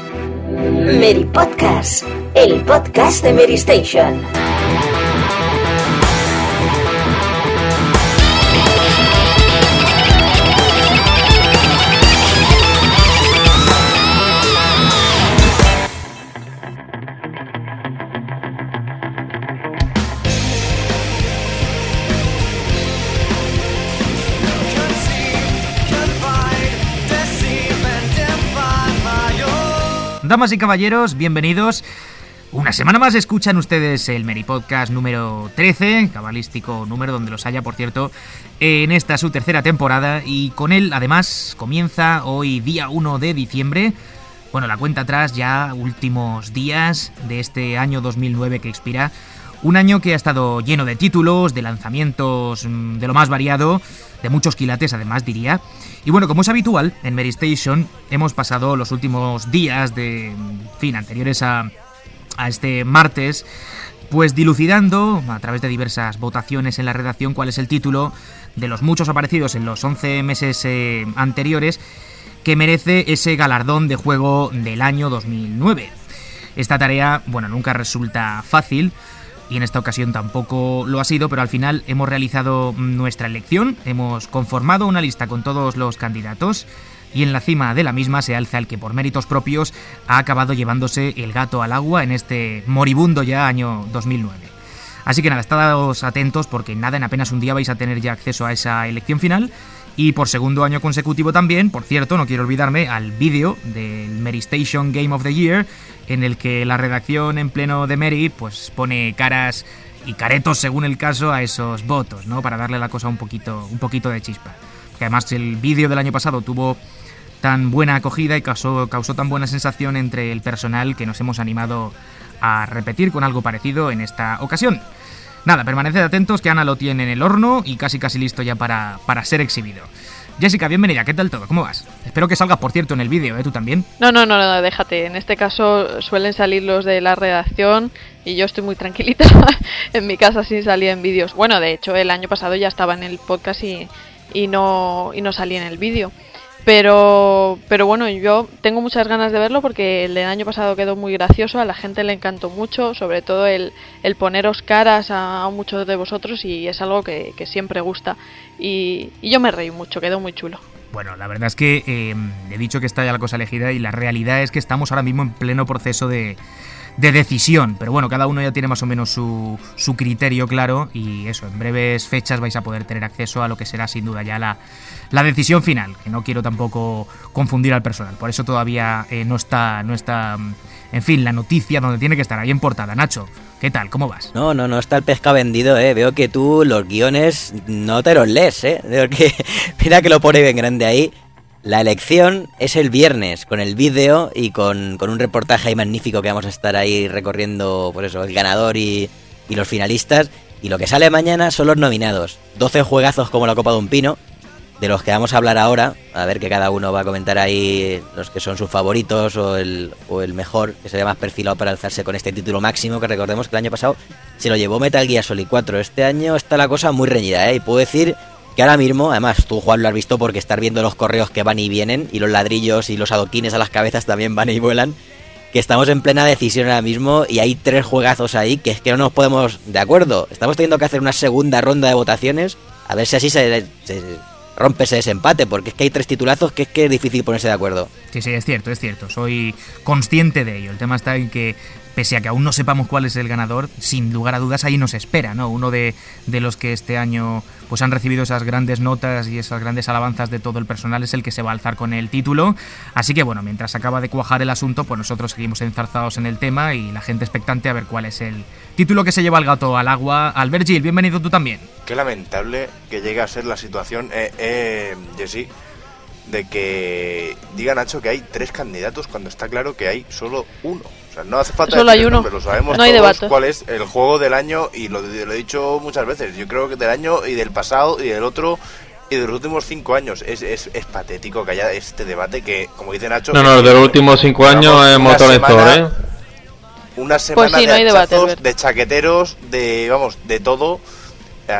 Mary Podcast, el podcast de Mary Station. Damas y caballeros, bienvenidos. Una semana más escuchan ustedes el Mary Podcast número 13, cabalístico número donde los haya, por cierto, en esta su tercera temporada, y con él además comienza hoy día 1 de diciembre. Bueno, la cuenta atrás, ya últimos días de este año 2009 que expira. Un año que ha estado lleno de títulos, de lanzamientos de lo más variado, de muchos quilates además, diría. Y bueno, como es habitual, en Mary Station hemos pasado los últimos días anteriores a este martes, pues dilucidando a través de diversas votaciones en la redacción cuál es el título de los muchos aparecidos en los 11 meses anteriores que merece ese galardón de juego del año 2009. Esta tarea, bueno, nunca resulta fácil, y en esta ocasión tampoco lo ha sido, pero al final hemos realizado nuestra elección, hemos conformado una lista con todos los candidatos, y en la cima de la misma se alza el que por méritos propios ha acabado llevándose el gato al agua en este moribundo ya año 2009. Así que nada, estados atentos porque nada, en apenas un día vais a tener ya acceso a esa elección final. Y por segundo año consecutivo también, por cierto, no quiero olvidarme, al vídeo del Mary Station Game of the Year, en el que la redacción en pleno de Mary pues pone caras y caretos según el caso a esos votos, ¿no? Para darle a la cosa un poquito de chispa. Porque además el vídeo del año pasado tuvo tan buena acogida y causó tan buena sensación entre el personal que nos hemos animado a repetir con algo parecido en esta ocasión. Nada, permaneced atentos que Ana lo tiene en el horno y casi listo ya para ser exhibido. Jessica, bienvenida, ¿qué tal todo? ¿Cómo vas? Espero que salgas, por cierto, en el vídeo, ¿eh? ¿Tú también? No, déjate. En este caso suelen salir los de la redacción y yo estoy muy tranquilita en mi casa sin salir en vídeos. Bueno, de hecho, el año pasado ya estaba en el podcast y no salí en el vídeo. Pero bueno, yo tengo muchas ganas de verlo porque el del año pasado quedó muy gracioso, a la gente le encantó mucho, sobre todo el poneros caras a muchos de vosotros, y es algo que siempre gusta. Y yo me reí mucho, quedó muy chulo. Bueno, la verdad es que he dicho que está ya la cosa elegida y la realidad es que estamos ahora mismo en pleno proceso de decisión, pero bueno, cada uno ya tiene más o menos su criterio claro, y eso, en breves fechas vais a poder tener acceso a lo que será sin duda ya la decisión final, que no quiero tampoco confundir al personal, por eso todavía no está, en fin, la noticia donde tiene que estar, ahí en portada. Nacho, ¿qué tal? ¿Cómo vas? No está el pescado vendido, veo que tú los guiones no te los lees, veo que, mira que lo pone bien grande ahí. La elección es el viernes, con el vídeo y con un reportaje ahí magnífico que vamos a estar ahí recorriendo, por eso, el ganador y los finalistas. Y lo que sale mañana son los nominados. 12 juegazos como la copa de un pino, de los que vamos a hablar ahora. A ver que cada uno va a comentar ahí los que son sus favoritos o el mejor, que se ve más perfilado para alzarse con este título máximo, que recordemos que el año pasado se lo llevó Metal Gear Solid 4. Este año está la cosa muy reñida, y puedo decir que ahora mismo, además tú, Juan, lo has visto porque estar viendo los correos que van y vienen, y los ladrillos y los adoquines a las cabezas también van y vuelan, que estamos en plena decisión ahora mismo y hay 3 juegazos ahí que es que no nos podemos de acuerdo. Estamos teniendo que hacer una segunda ronda de votaciones a ver si así se rompe ese desempate, porque es que hay 3 titulazos que es difícil ponerse de acuerdo. Sí, es cierto, soy consciente de ello. El tema está en que, pese a que aún no sepamos cuál es el ganador, sin lugar a dudas ahí nos espera, ¿no? Uno de los que este año pues han recibido esas grandes notas y esas grandes alabanzas de todo el personal es el que se va a alzar con el título. Así que bueno, mientras acaba de cuajar el asunto, pues nosotros seguimos enzarzados en el tema y la gente expectante a ver cuál es el título que se lleva el gato al agua. Albert Gil, bienvenido tú también. Qué lamentable que llegue a ser la situación, Jessy, de que diga Nacho que hay 3 candidatos cuando está claro que hay solo uno. O sea, no hace falta solo decir hay uno. Nombre, lo sabemos no hay todos debate. Cuál es el juego del año, y lo he dicho muchas veces. Yo creo que del año y del pasado y del otro y de los últimos 5 años. Es patético que haya este debate que, como dice Nacho... No, de los últimos 5 años es Motorizador, Una semana pues sí, de no hay debate, hachazos, de chaqueteros, de todo,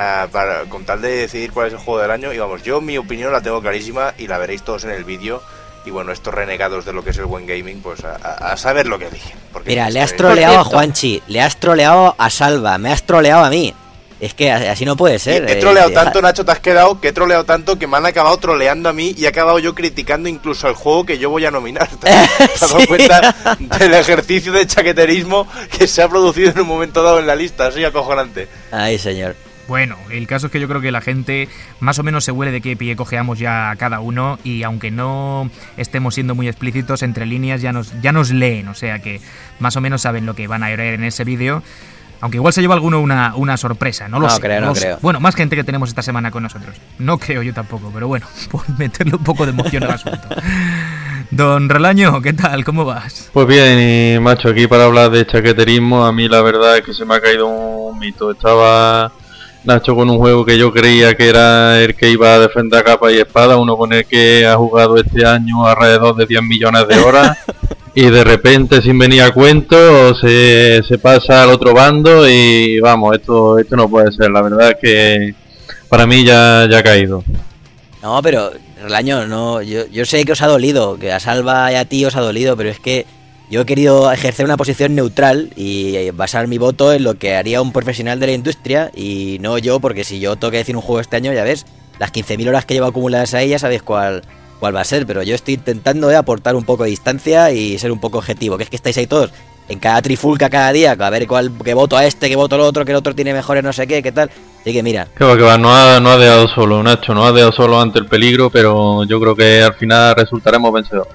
con tal de decidir cuál es el juego del año. Y vamos, yo mi opinión la tengo clarísima y la veréis todos en el vídeo. Y bueno, estos renegados de lo que es el buen gaming, pues a saber lo que eligen. Mira, le has troleado a Juanchi, le has troleado a Salva, me has troleado a mí. Es que así no puede ser. He troleado tanto, Nacho, te has quedado, que he troleado tanto que me han acabado troleando a mí y he acabado yo criticando incluso al juego que yo voy a nominar. ¿Te has dado cuenta del ejercicio de chaqueterismo que se ha producido en un momento dado en la lista? Así acojonante. Ay, señor. Bueno, el caso es que yo creo que la gente más o menos se huele de qué pie cojeamos ya a cada uno, y aunque no estemos siendo muy explícitos, entre líneas ya nos leen, o sea que más o menos saben lo que van a ver en ese vídeo. Aunque igual se lleva alguno una sorpresa, no lo sé. No creo. Bueno, más gente que tenemos esta semana con nosotros. No creo yo tampoco, pero bueno, por meterle un poco de emoción al asunto. Don Relaño, ¿qué tal? ¿Cómo vas? Pues bien, y macho, aquí para hablar de chaqueterismo, a mí la verdad es que se me ha caído un mito. Estaba Nacho con un juego que yo creía que era el que iba a defender a capa y espada, uno con el que ha jugado este año alrededor de 10 millones de horas. Y de repente, sin venir a cuento, se pasa al otro bando y vamos, esto no puede ser. La verdad es que para mí ya ha caído. No, pero Relaño, no, yo sé que os ha dolido, que a Salva y a ti os ha dolido, pero es que yo he querido ejercer una posición neutral y basar mi voto en lo que haría un profesional de la industria y no yo, porque si yo tengo que decir un juego este año, ya ves, las 15.000 horas que llevo acumuladas ahí ya sabéis cuál va a ser, pero yo estoy intentando aportar un poco de distancia y ser un poco objetivo, que es que estáis ahí todos en cada trifulca cada día, a ver que voto a este, que voto al otro, que el otro tiene mejores no sé qué tal, así que mira. Que va, no ha dejado solo, Nacho, no ha dejado solo ante el peligro, pero yo creo que al final resultaremos vencedores.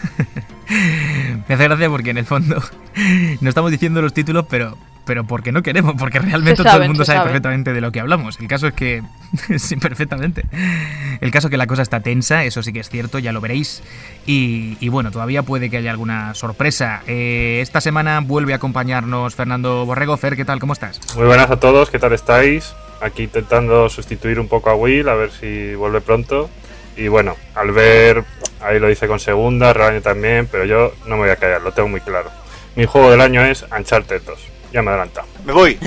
Me hace gracia porque en el fondo no estamos diciendo los títulos, pero porque no queremos, porque realmente todo el mundo sabe perfectamente de lo que hablamos. El caso es que sí, perfectamente. El caso es que la cosa está tensa, eso sí que es cierto, ya lo veréis. Y bueno, todavía puede que haya alguna sorpresa. Esta semana vuelve a acompañarnos Fernando Borrego. Fer, ¿qué tal? ¿Cómo estás? Muy buenas a todos, ¿qué tal estáis? Aquí intentando sustituir un poco a Will, a ver si vuelve pronto. Y bueno, al ver, ahí lo dice con segunda, Relaño también, pero yo no me voy a callar, lo tengo muy claro. Mi juego del año es Uncharted 2. Ya me he adelantado. Me voy.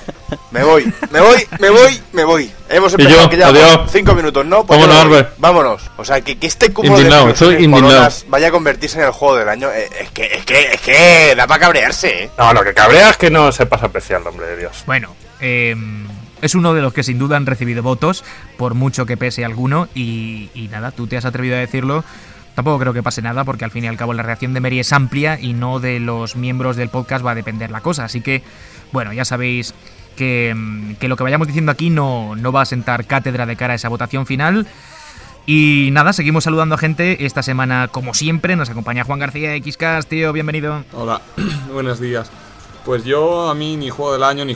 Hemos empezado que ya 5 minutos, ¿no? Pues vámonos. O sea, que este cubo de coronas vaya a convertirse en el juego del año. Es que da para cabrearse, ¿eh? No, lo que cabrea es que no sepas apreciar el nombre de Dios. Bueno, es uno de los que sin duda han recibido votos, por mucho que pese alguno, y nada, tú te has atrevido a decirlo. Tampoco creo que pase nada, porque al fin y al cabo la reacción de Mary es amplia y no de los miembros del podcast va a depender la cosa. Así que, bueno, ya sabéis que lo que vayamos diciendo aquí no va a sentar cátedra de cara a esa votación final. Y nada, seguimos saludando a gente. Esta semana, como siempre, nos acompaña Juan García XCast, tío, bienvenido. Hola, buenos días. Pues yo, a mí, ni juego del año.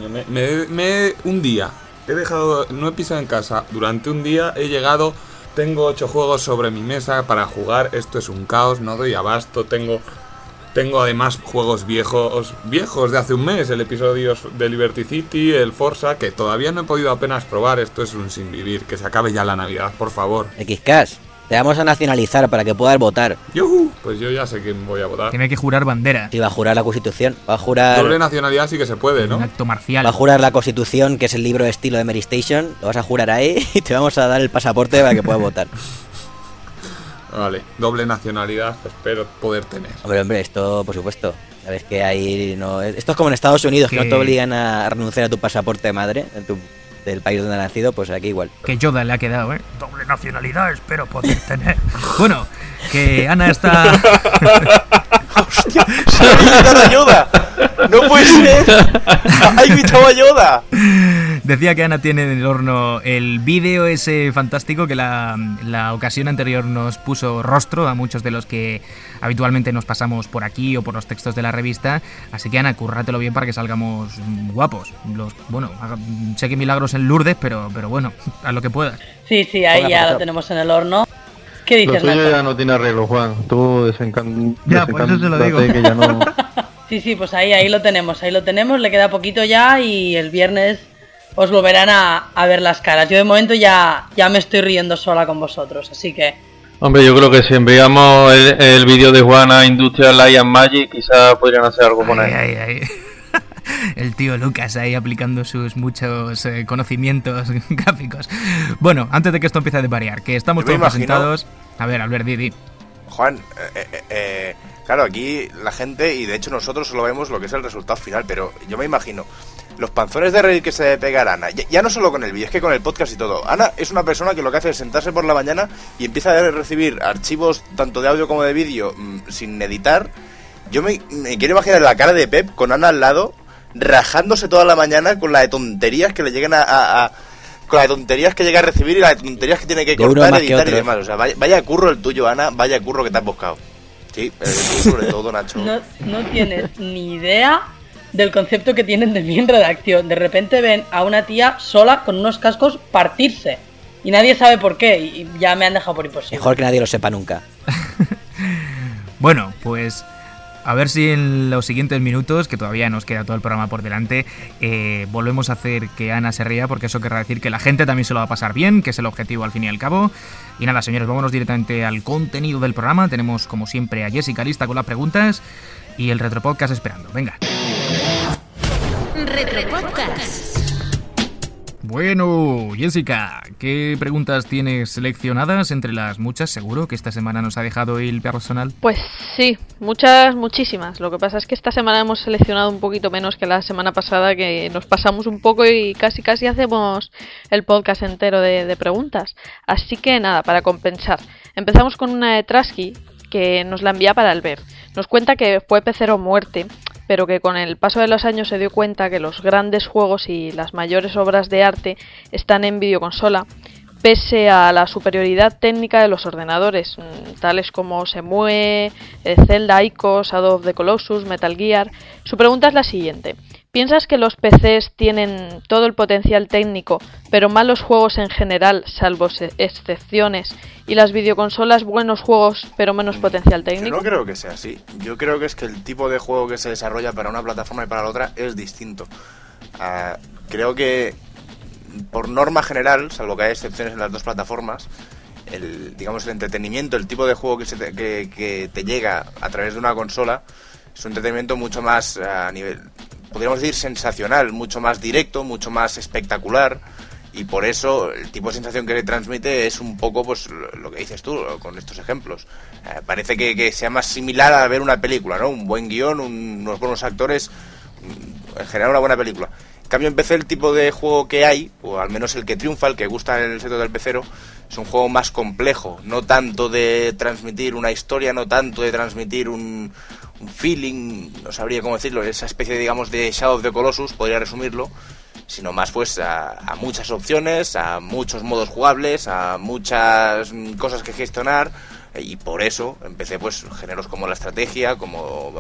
Un día, no he pisado en casa. Durante un día he llegado... Tengo 8 juegos sobre mi mesa para jugar, esto es un caos, no doy abasto, tengo además juegos viejos de hace un mes, el episodio de Liberty City, el Forza, que todavía no he podido apenas probar, esto es un sin vivir, que se acabe ya la Navidad, por favor. XCast, te vamos a nacionalizar para que puedas votar. ¡Yuhu! Pues yo ya sé quién voy a votar. Tiene que jurar bandera. Sí, va a jurar la Constitución, va a jurar... Doble nacionalidad sí que se puede, ¿no? Un acto marcial. Va a jurar la Constitución, que es el libro de estilo de Mary Station, lo vas a jurar ahí y te vamos a dar el pasaporte para que puedas votar. Vale, doble nacionalidad, espero poder tener. Hombre, esto por supuesto. Sabes que ahí no... Esto es como en Estados Unidos, que no te obligan a renunciar a tu pasaporte de madre, del país donde ha nacido, pues aquí igual. Que Yoda le ha quedado, ¿eh? Doble nacionalidad, espero poder tener. Bueno, que Ana está... ¡Hostia! ¡Se ha invitado a Yoda! ¡No puede ser! ¡Ha invitado a Yoda! Decía que Ana tiene en el horno el vídeo ese fantástico que la ocasión anterior nos puso rostro a muchos de los que habitualmente nos pasamos por aquí o por los textos de la revista. Así que Ana, currátelo bien para que salgamos guapos. Sé que milagros en Lourdes, pero bueno, a lo que puedas. Sí, ahí ya lo tenemos en el horno. ¿Qué dices, Nacho? Lo tuyo ya no tiene arreglo, Juan. Tú Ya, por eso se lo digo. Que ya no... Sí, pues ahí lo tenemos, le queda poquito ya y el viernes os volverán a ver las caras. Yo de momento ya me estoy riendo sola con vosotros, así que... Hombre, yo creo que si enviamos el vídeo de Juan a Industrial Light and Magic, quizás podrían hacer algo con él. Ay. El tío Lucas ahí aplicando sus muchos conocimientos gráficos. Bueno, antes de que esto empiece a variar, que estamos todos presentados... A ver, Albert, Didi. Juan, claro, aquí la gente, y de hecho nosotros solo vemos lo que es el resultado final, pero yo me imagino los panzones de reír que se debe pegar Ana, ya no solo con el vídeo, es que con el podcast y todo. Ana es una persona que lo que hace es sentarse por la mañana y empieza a recibir archivos tanto de audio como de vídeo sin editar. Yo me quiero imaginar la cara de Pep con Ana al lado, rajándose toda la mañana con la de tonterías que le llegan con la de tonterías que llega a recibir y la de tonterías que tiene que cortar, editar y demás. O sea, vaya curro el tuyo, Ana, vaya curro que te has buscado. Sí, sobre todo, Nacho. No tienes ni idea del concepto que tienen de mí en redacción. De repente ven a una tía sola con unos cascos partirse y nadie sabe por qué, y ya me han dejado por imposible. Mejor que nadie lo sepa nunca. Bueno, pues a ver si en los siguientes minutos, que todavía nos queda todo el programa por delante, volvemos a hacer que Ana se ría, porque eso querrá decir que la gente también se lo va a pasar bien, que es el objetivo al fin y al cabo. Y nada, señores, vámonos directamente al contenido del programa. Tenemos, como siempre, a Jessica lista con las preguntas y el Retropodcast esperando. Venga. Retropodcast. Bueno, Jessica, ¿qué preguntas tienes seleccionadas entre las muchas? Seguro que esta semana nos ha dejado el personal. Pues sí, muchísimas. Lo que pasa es que esta semana hemos seleccionado un poquito menos que la semana pasada, que nos pasamos un poco y casi hacemos el podcast entero de preguntas. Así que nada, para compensar. Empezamos con una de Trasky, que nos la envía para Albert. Nos cuenta que fue pecero muerte, pero que con el paso de los años se dio cuenta que los grandes juegos y las mayores obras de arte están en videoconsola, pese a la superioridad técnica de los ordenadores, tales como Semue, Zelda, Ico, Shadow of the Colossus, Metal Gear. Su pregunta es la siguiente: ¿piensas que los PCs tienen todo el potencial técnico, pero malos juegos en general, salvo excepciones, y las videoconsolas buenos juegos, pero menos potencial técnico? Yo no creo que sea así. Yo creo que es que el tipo de juego que se desarrolla para una plataforma y para la otra es distinto. Creo que, por norma general, salvo que hay excepciones en las dos plataformas, el entretenimiento, el tipo de juego que te llega a través de una consola es un entretenimiento mucho más a nivel, podríamos decir, sensacional, mucho más directo, mucho más espectacular, y por eso el tipo de sensación que le transmite es un poco pues lo que dices tú con estos ejemplos. Parece que sea más similar a ver una película, ¿no? Un buen guión, unos buenos actores, en general una buena película. En cambio, en PC el tipo de juego que hay, o al menos el que triunfa, el que gusta en el sector del pecero, es un juego más complejo, no tanto de transmitir una historia, no tanto de transmitir un feeling, no sabría cómo decirlo, esa especie, digamos, de Shadow of the Colossus, podría resumirlo, sino más pues a muchas opciones, a muchos modos jugables, a muchas cosas que gestionar, y por eso empecé pues géneros como la estrategia, como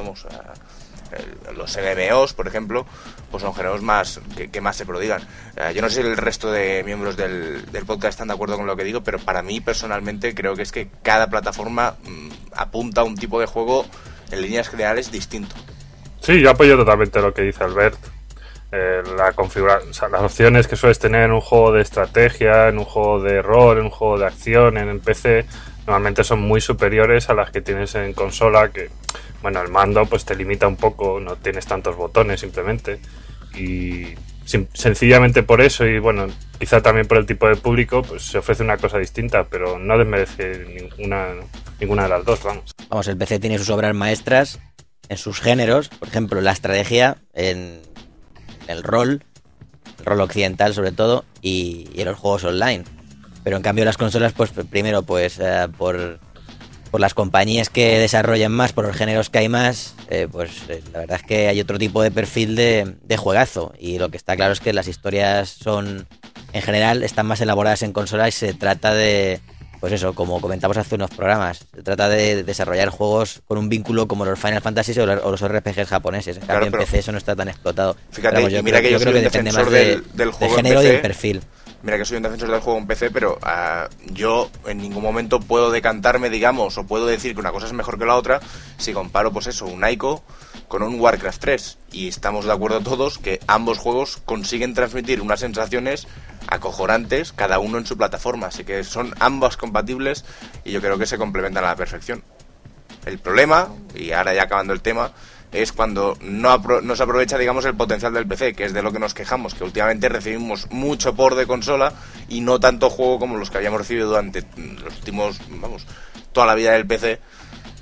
los MMOs, por ejemplo, pues son géneros más que más se prodigan. Yo no sé si el resto de miembros del podcast están de acuerdo con lo que digo, pero para mí personalmente creo que es que cada plataforma apunta a un tipo de juego en líneas generales distinto. Sí, yo apoyo totalmente lo que dice Albert. Las opciones que sueles tener en un juego de estrategia, en un juego de rol, en un juego de acción, en el PC, normalmente son muy superiores a las que tienes en consola, que, bueno, el mando pues te limita un poco, no tienes tantos botones simplemente, y sencillamente por eso, y bueno, quizá también por el tipo de público, pues se ofrece una cosa distinta, pero no desmerece ninguna de las dos, vamos. Vamos, el PC tiene sus obras maestras en sus géneros, por ejemplo, la estrategia, en el rol occidental sobre todo, y en los juegos online. Pero en cambio las consolas, pues primero, pues por las compañías que desarrollan más, por los géneros que hay más, la verdad es que hay otro tipo de perfil de juegazo, y lo que está claro es que las historias son, en general, están más elaboradas en consola, y se trata de, pues eso, como comentamos hace unos programas, se trata de desarrollar juegos con un vínculo como los Final Fantasy o los RPGs japoneses. En cambio, en PC eso no está tan explotado. Fíjate, vamos, yo creo que depende más del juego género en PC, y del perfil. Mira que soy un defensor del juego en PC, pero yo en ningún momento puedo decantarme, digamos, o puedo decir que una cosa es mejor que la otra si comparo, pues eso, un Ico con un Warcraft 3. Y estamos de acuerdo todos que ambos juegos consiguen transmitir unas sensaciones acojonantes, cada uno en su plataforma. Así que son ambas compatibles y yo creo que se complementan a la perfección. El problema, y ahora ya acabando el tema, es cuando no se aprovecha, digamos, el potencial del PC, que es de lo que nos quejamos, que últimamente recibimos mucho por de consola y no tanto juego como los que habíamos recibido durante los últimos, toda la vida del PC,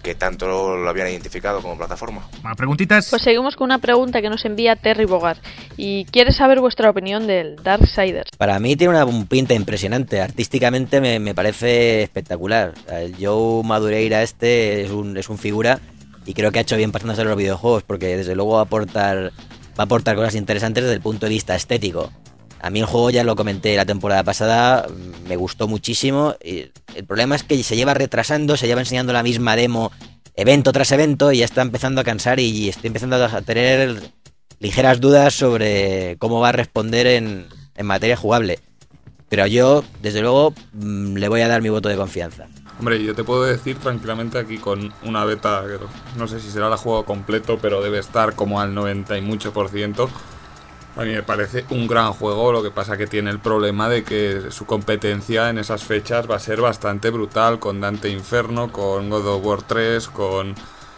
que tanto lo habían identificado como plataforma. Más preguntitas. Pues seguimos con una pregunta que nos envía Terry Bogart y quiere saber vuestra opinión del Darksiders. Para mí tiene un pinta impresionante. Artísticamente me parece espectacular. El Joe Madureira es un figura y creo que ha hecho bien pasándose a los videojuegos porque desde luego va a aportar cosas interesantes desde el punto de vista estético. A mí el juego, ya lo comenté la temporada pasada, me gustó muchísimo. Y el problema es que se lleva retrasando, se lleva enseñando la misma demo evento tras evento y ya está empezando a cansar y estoy empezando a tener ligeras dudas sobre cómo va a responder en materia jugable. Pero yo, desde luego, le voy a dar mi voto de confianza. Hombre, yo te puedo decir tranquilamente aquí con una beta, que no sé si será el juego completo, pero debe estar como al 90 y mucho %. A mí me parece un gran juego, lo que pasa que tiene el problema de que su competencia en esas fechas va a ser bastante brutal, con Dante Inferno, con God of War 3, con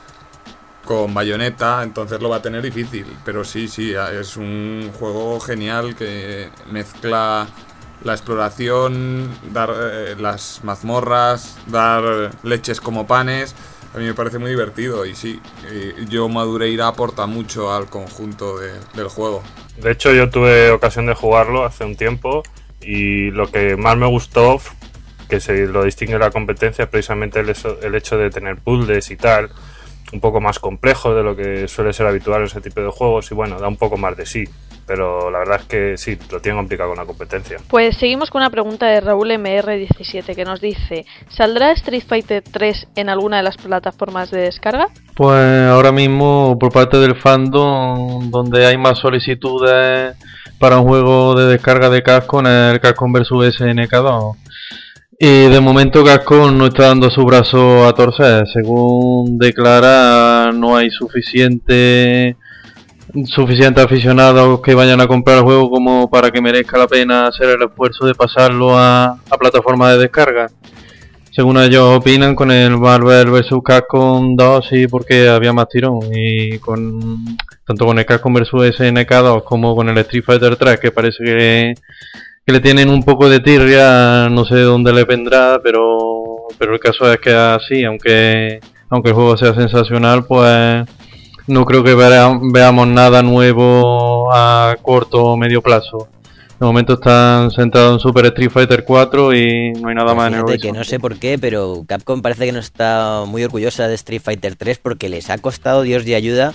Bayonetta, entonces lo va a tener difícil. Pero sí, es un juego genial que mezcla la exploración, dar las mazmorras, dar leches como panes. A mí me parece muy divertido y sí, Joe Madureira aporta mucho al conjunto del juego. De hecho, yo tuve ocasión de jugarlo hace un tiempo y lo que más me gustó, que se lo distingue de la competencia, es precisamente el hecho de tener puzzles y tal, un poco más complejo de lo que suele ser habitual en ese tipo de juegos y bueno, da un poco más de sí. Pero la verdad es que sí, lo tiene complicado con la competencia. Pues seguimos con una pregunta de Raúl MR17 que nos dice: ¿saldrá Street Fighter 3 en alguna de las plataformas de descarga? Pues ahora mismo por parte del fandom, donde hay más solicitudes para un juego de descarga de Capcom, es el Capcom vs SNK 2. Y de momento Capcom no está dando su brazo a torcer. Según declara, no hay suficientes aficionados que vayan a comprar el juego como para que merezca la pena hacer el esfuerzo de pasarlo a plataforma de descarga. Según ellos opinan, con el Marvel vs Capcom 2 sí, porque había más tirón, y tanto con el Capcom vs SNK 2 como con el Street Fighter 3, que parece que le tienen un poco de tirria, no sé de dónde le vendrá, pero el caso es que así, aunque el juego sea sensacional, pues no creo que veamos nada nuevo a corto o medio plazo. De momento están centrados en Super Street Fighter 4 y no hay nada más en el horizonte. Que no sé por qué, pero Capcom parece que no está muy orgullosa de Street Fighter 3 porque les ha costado, Dios y ayuda,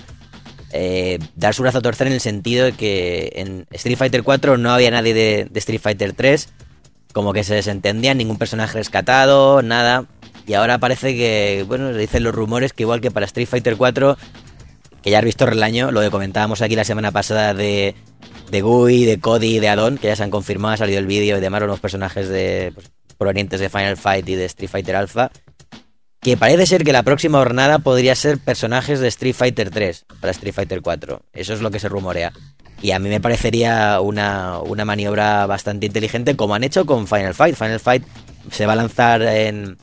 dar su brazo a torcer en el sentido de que en Street Fighter 4 no había nadie de Street Fighter 3, como que se desentendían, ningún personaje rescatado, nada. Y ahora parece que, bueno, se dicen los rumores que igual que para Street Fighter 4, que ya has visto el año, lo que comentábamos aquí la semana pasada de Gui, de Cody y de Adon, que ya se han confirmado, ha salido el vídeo y demás, los personajes provenientes de Final Fight y de Street Fighter Alpha, que parece ser que la próxima jornada podría ser personajes de Street Fighter 3 para Street Fighter 4. Eso es lo que se rumorea. Y a mí me parecería una maniobra bastante inteligente, como han hecho con Final Fight. Final Fight se va a lanzar en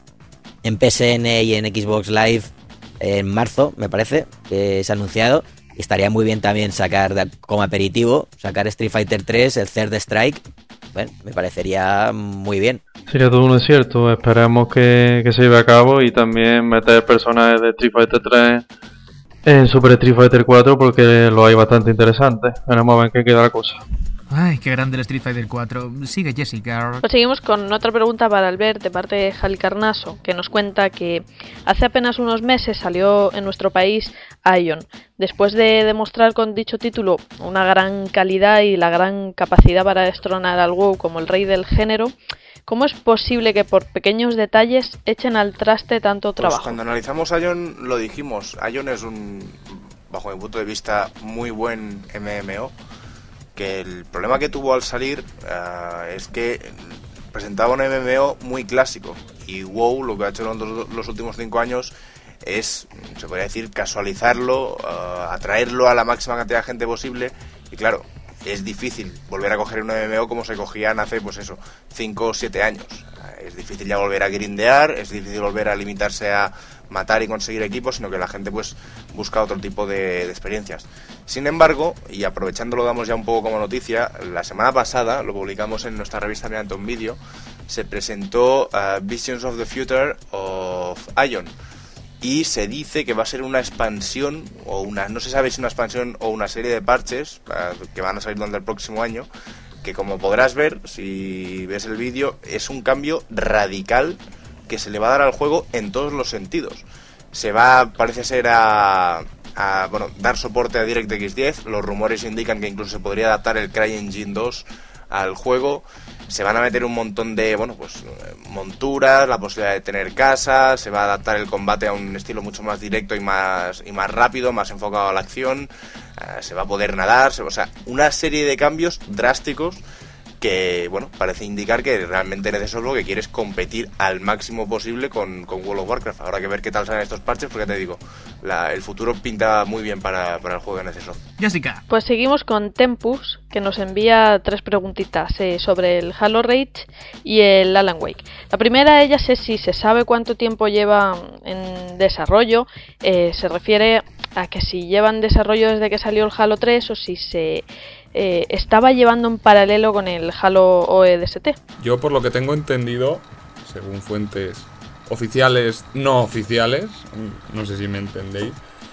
PSN y en Xbox Live en marzo, me parece, que se ha anunciado. Y estaría muy bien también sacar como aperitivo, sacar Street Fighter 3, el Third Strike. Bueno, me parecería muy bien. Sería todo un acierto, esperemos que se lleve a cabo y también meter personajes de Street Fighter 3 en Super Street Fighter 4 porque lo hay bastante interesante. Veremos a ver qué queda la cosa. Ay, qué grande el Street Fighter 4. Sigue Jessica. Pues seguimos con otra pregunta para Albert de parte de Jali Carnaso, que nos cuenta que hace apenas unos meses salió en nuestro país Ion. Después de demostrar con dicho título una gran calidad y la gran capacidad para destronar al WoW como el rey del género, ¿cómo es posible que por pequeños detalles echen al traste tanto trabajo? Pues cuando analizamos Ion lo dijimos. Ion es bajo mi punto de vista, muy buen MMO. Que el problema que tuvo al salir es que presentaba un MMO muy clásico y WoW lo que ha hecho en los últimos 5 años es, se podría decir, casualizarlo, atraerlo a la máxima cantidad de gente posible y claro, es difícil volver a coger un MMO como se cogían hace 5 o 7 años. Es difícil ya volver a grindear, es difícil volver a limitarse a matar y conseguir equipos, sino que la gente busca otro tipo de experiencias. Sin embargo, y aprovechando lo damos ya un poco como noticia, la semana pasada, lo publicamos en nuestra revista mediante un vídeo, se presentó Visions of the Future of Ion. y se dice que va a ser una expansión, no se sabe si una expansión o una serie de parches que van a salir durante el próximo año, que como podrás ver, si ves el vídeo, es un cambio radical que se le va a dar al juego en todos los sentidos. Parece ser dar soporte a DirectX 10, los rumores indican que incluso se podría adaptar el CryEngine 2 al juego. Se van a meter un montón de monturas, la posibilidad de tener casas, se va a adaptar el combate a un estilo mucho más directo y más rápido, más enfocado a la acción, se va a poder nadar, una serie de cambios drásticos que, parece indicar que realmente NCSoft que quiere es competir al máximo posible con World of Warcraft. Habrá que ver qué tal salen estos parches, porque te digo, el futuro pinta muy bien para el juego de NCSoft. Jessica. Pues seguimos con Tempus, que nos envía 3 preguntitas sobre el Halo Reach y el Alan Wake. La primera de ellas es si se sabe cuánto tiempo lleva en desarrollo. Se refiere a que si lleva en desarrollo desde que salió el Halo 3 o si se estaba llevando en paralelo con el Halo ODST. Yo, por lo que tengo entendido, según fuentes oficiales, no oficiales, no sé si me entendéis,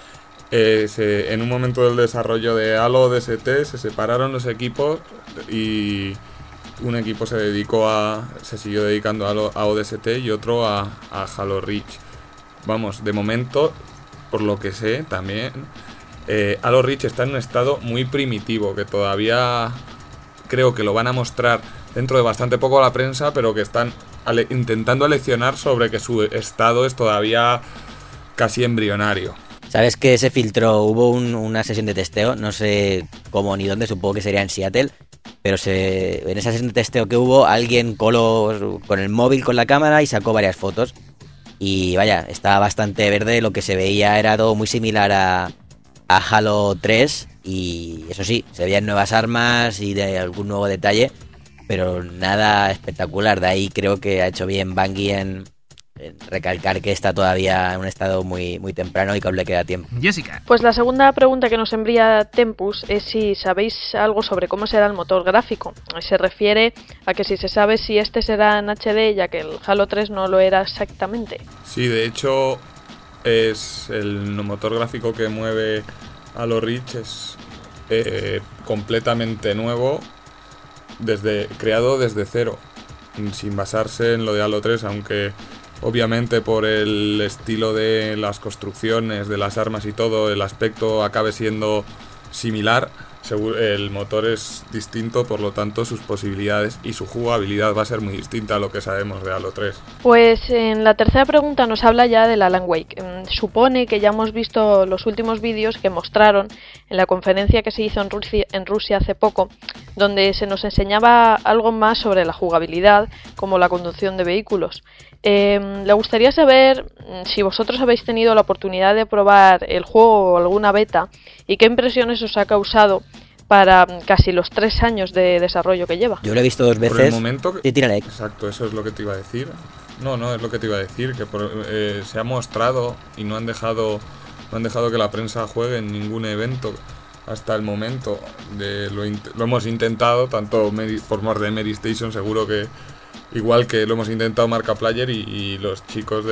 en un momento del desarrollo de Halo ODST se separaron los equipos y un equipo se siguió dedicando a ODST y otro a Halo Reach. Vamos, de momento, por lo que sé también, Halo Reach está en un estado muy primitivo, que todavía creo que lo van a mostrar dentro de bastante poco a la prensa, pero que están intentando aleccionar sobre que su estado es todavía casi embrionario. ¿Sabes que se filtró? Hubo una sesión de testeo, no sé cómo ni dónde, supongo que sería en Seattle, pero en esa sesión de testeo que hubo, alguien coló con el móvil con la cámara y sacó varias fotos. Y vaya, estaba bastante verde, lo que se veía era todo muy similar a Halo 3, y eso sí, se veían nuevas armas y de algún nuevo detalle, pero nada espectacular. De ahí creo que ha hecho bien Bungie en recalcar que está todavía en un estado muy, muy temprano y que aún le queda tiempo. Jessica. Pues la segunda pregunta que nos envía Tempus es si sabéis algo sobre cómo será el motor gráfico. Se refiere a que si se sabe si este será en HD, ya que el Halo 3 no lo era exactamente. Sí, de hecho es el motor gráfico que mueve Halo Reach, es completamente nuevo, creado desde cero, sin basarse en lo de Halo 3, aunque obviamente por el estilo de las construcciones, de las armas y todo, el aspecto acabe siendo similar. El motor es distinto, por lo tanto sus posibilidades y su jugabilidad va a ser muy distinta a lo que sabemos de Halo 3. Pues en la tercera pregunta nos habla ya del Alan Wake. Supone que ya hemos visto los últimos vídeos que mostraron en la conferencia que se hizo en Rusia hace poco, donde se nos enseñaba algo más sobre la jugabilidad, como la conducción de vehículos. Le gustaría saber si vosotros habéis tenido la oportunidad de probar el juego o alguna beta y qué impresiones os ha causado para casi los 3 años de desarrollo que lleva. Yo lo he visto 2 veces. Por el momento, sí, tírale. Exacto, eso es lo que te iba a decir. No, es lo que te iba a decir, que se ha mostrado y no han dejado que la prensa juegue en ningún evento hasta el momento. Lo hemos intentado, tanto por más de Mary Station, seguro que igual que lo hemos intentado Markiplier y los chicos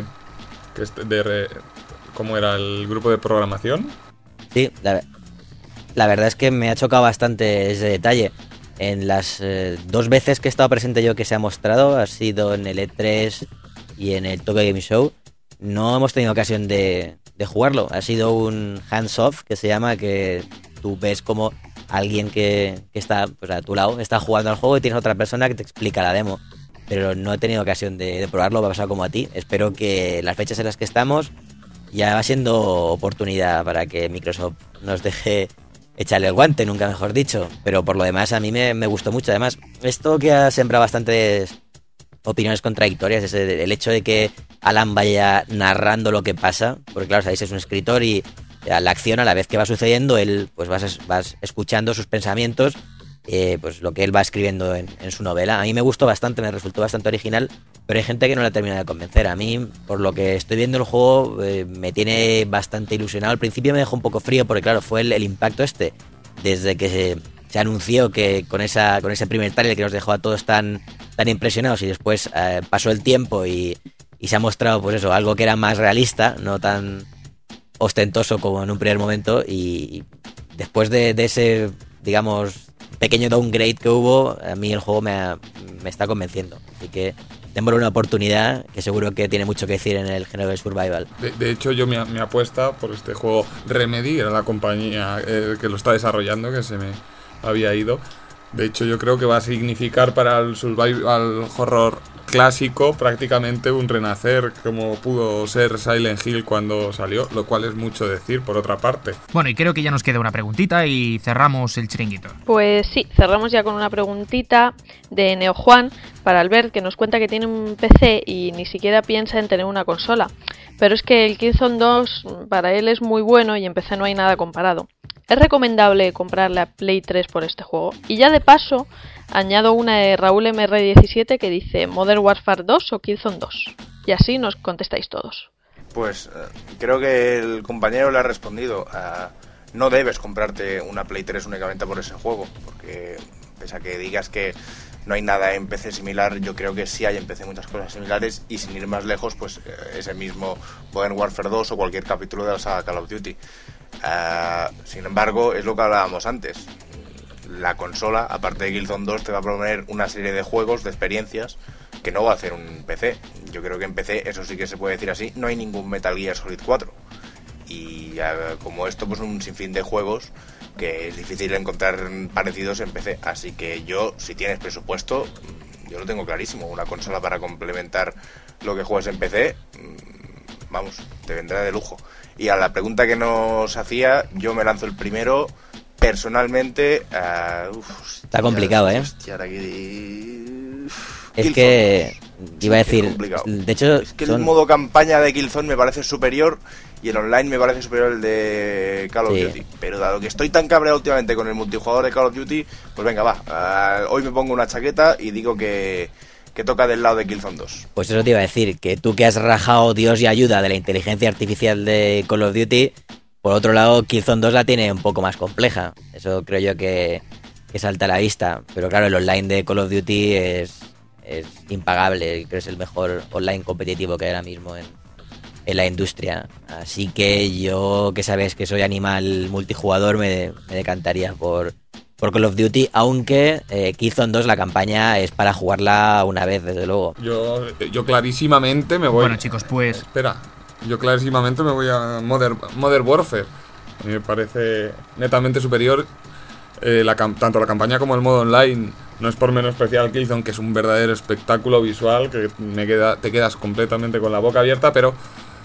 ¿cómo era el grupo de programación? Sí, la verdad es que me ha chocado bastante ese detalle. En las 2 veces que he estado presente yo que se ha mostrado, ha sido en el E3 y en el Tokyo Game Show, no hemos tenido ocasión de jugarlo. Ha sido un hands-off, que se llama, que tú ves como alguien que está pues, a tu lado, está jugando al juego y tienes a otra persona que te explica la demo. Pero no he tenido ocasión de probarlo, va a pasar como a ti. Espero que las fechas en las que estamos ya va siendo oportunidad para que Microsoft nos deje echarle el guante, nunca mejor dicho. Pero por lo demás a mí me gustó mucho. Además, esto que ha sembrado bastantes opiniones contradictorias es el hecho de que Alan vaya narrando lo que pasa, porque claro, sabéis, es un escritor y la acción, a la vez que va sucediendo, él pues vas escuchando sus pensamientos, pues lo que él va escribiendo en su novela. A mí me gustó bastante, me resultó bastante original, pero hay gente que no la termina de convencer. A mí, por lo que estoy viendo el juego, me tiene bastante ilusionado. Al principio me dejó un poco frío porque claro, fue el impacto desde que se anunció que con ese primer trailer que nos dejó a todos tan impresionados, y después pasó el tiempo y y se ha mostrado, pues eso, algo que era más realista, no tan ostentoso como en un primer momento, y después de ese, digamos, pequeño downgrade que hubo, a mí el juego me está convenciendo, así que démosle una oportunidad, que seguro que tiene mucho que decir en el género de survival. De hecho, yo mi apuesta por este juego, Remedy, era la compañía que lo está desarrollando, que se me había ido. De hecho, yo creo que va a significar para el survival horror clásico prácticamente un renacer, como pudo ser Silent Hill cuando salió, lo cual es mucho decir, por otra parte. Bueno, y creo que ya nos queda una preguntita y cerramos el chiringuito. Pues sí, cerramos ya con una preguntita de Neo Juan para Albert, que nos cuenta que tiene un PC y ni siquiera piensa en tener una consola. Pero es que el Killzone 2 para él es muy bueno y en PC no hay nada comparado. ¿Es recomendable comprarle a Play 3 por este juego? Y ya de paso, añado una de Raúl MR17 que dice Modern Warfare 2 o Killzone 2. Y así nos contestáis todos. Pues creo que el compañero le ha respondido. No debes comprarte una Play 3 únicamente por ese juego, porque pese a que digas que no hay nada en PC similar, yo creo que sí hay en PC muchas cosas similares, y sin ir más lejos, pues ese mismo Modern Warfare 2 o cualquier capítulo de la saga Call of Duty. Sin embargo, es lo que hablábamos antes. La consola, aparte de Killzone 2, te va a proponer una serie de juegos, de experiencias, que no va a hacer un PC. Yo creo que en PC, eso sí que se puede decir así, no hay ningún Metal Gear Solid 4. Y como esto, pues un sinfín de juegos que es difícil encontrar parecidos en PC. Así que yo, si tienes presupuesto, yo lo tengo clarísimo. Una consola para complementar lo que juegas en PC, vamos, te vendrá de lujo. Y a la pregunta que nos hacía, yo me lanzo el primero. Personalmente, está complicado, ¿eh? Hostia, es que iba a decir, de hecho, es que el modo campaña de Killzone me parece superior y el online me parece superior al de Call of Duty. Pero dado que estoy tan cabreado últimamente con el multijugador de Call of Duty, pues venga, va. Hoy me pongo una chaqueta y digo que toca del lado de Killzone 2. Pues eso te iba a decir, que tú que has rajado Dios y ayuda de la inteligencia artificial de Call of Duty, por otro lado, Killzone 2 la tiene un poco más compleja. Eso creo yo que salta a la vista. Pero claro, el online de Call of Duty es impagable. Creo que es el mejor online competitivo que hay ahora mismo en la industria. Así que yo, que sabes que soy animal multijugador, me decantaría por Call of Duty, aunque Killzone 2, la campaña es para jugarla una vez, desde luego. Yo clarísimamente me voy... Bueno, chicos, pues... Espera, yo clarísimamente me voy a Modern Warfare. Me parece netamente superior. Tanto la campaña como el modo online. No es por menospreciar Killzone, que es un verdadero espectáculo visual, que te quedas completamente con la boca abierta, pero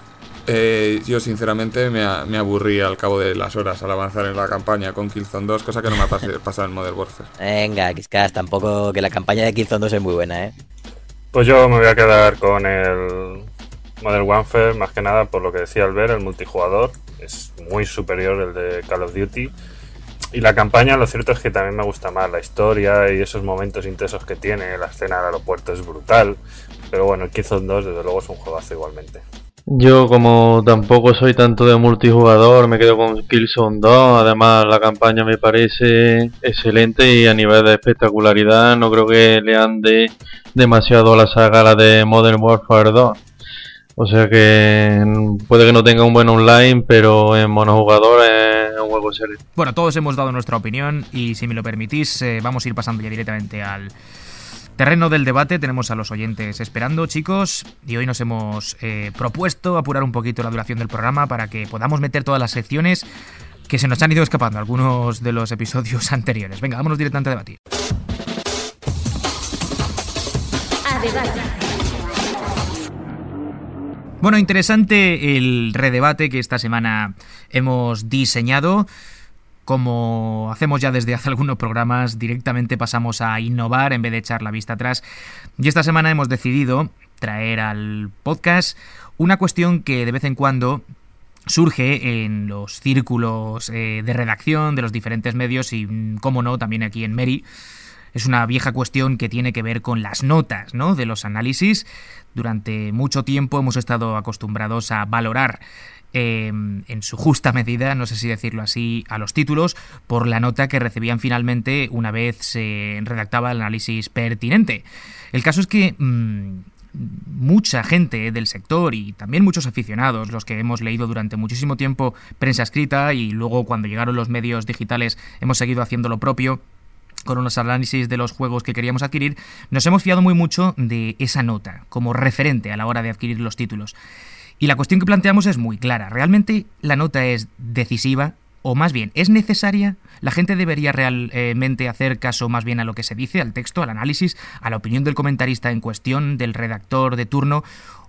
yo sinceramente me aburrí al cabo de las horas al avanzar en la campaña con Killzone 2, cosa que no me ha pasado en Modern Warfare. Venga, Quiscas, tampoco, que la campaña de Killzone 2 es muy buena, ¿eh? Pues yo me voy a quedar con el Modern Warfare, más que nada por lo que decía Albert, el multijugador es muy superior al de Call of Duty. Y la campaña, lo cierto es que también me gusta más la historia y esos momentos intensos que tiene. La escena del aeropuerto es brutal. Pero bueno, el Killzone 2 desde luego es un juegazo igualmente. Yo, como tampoco soy tanto de multijugador, me quedo con Killzone 2. Además, la campaña me parece excelente y a nivel de espectacularidad no creo que le ande demasiado a la saga la de Modern Warfare 2. O sea que puede que no tenga un buen online, pero en monojugador es un juego serio. Bueno, todos hemos dado nuestra opinión y si me lo permitís, vamos a ir pasando ya directamente al terreno del debate. Tenemos a los oyentes esperando, chicos, y hoy nos hemos propuesto apurar un poquito la duración del programa para que podamos meter todas las secciones que se nos han ido escapando algunos de los episodios anteriores. Venga, vámonos directamente a debatir. A debate. Bueno, interesante el redebate que esta semana hemos diseñado. Como hacemos ya desde hace algunos programas, directamente pasamos a innovar en vez de echar la vista atrás. Y esta semana hemos decidido traer al podcast una cuestión que de vez en cuando surge en los círculos de redacción de los diferentes medios y, cómo no, también aquí en Meri. Es una vieja cuestión que tiene que ver con las notas, ¿no?, de los análisis. Durante mucho tiempo hemos estado acostumbrados a valorar en su justa medida, no sé si decirlo así, a los títulos por la nota que recibían finalmente una vez se redactaba el análisis pertinente. El caso es que mucha gente del sector y también muchos aficionados, los que hemos leído durante muchísimo tiempo prensa escrita y luego cuando llegaron los medios digitales hemos seguido haciendo lo propio con los análisis de los juegos que queríamos adquirir, nos hemos fiado muy mucho de esa nota como referente a la hora de adquirir los títulos. Y la cuestión que planteamos es muy clara. ¿Realmente la nota es decisiva? O más bien, ¿es necesaria? ¿La gente debería realmente hacer caso más bien a lo que se dice, al texto, al análisis, a la opinión del comentarista en cuestión, del redactor de turno?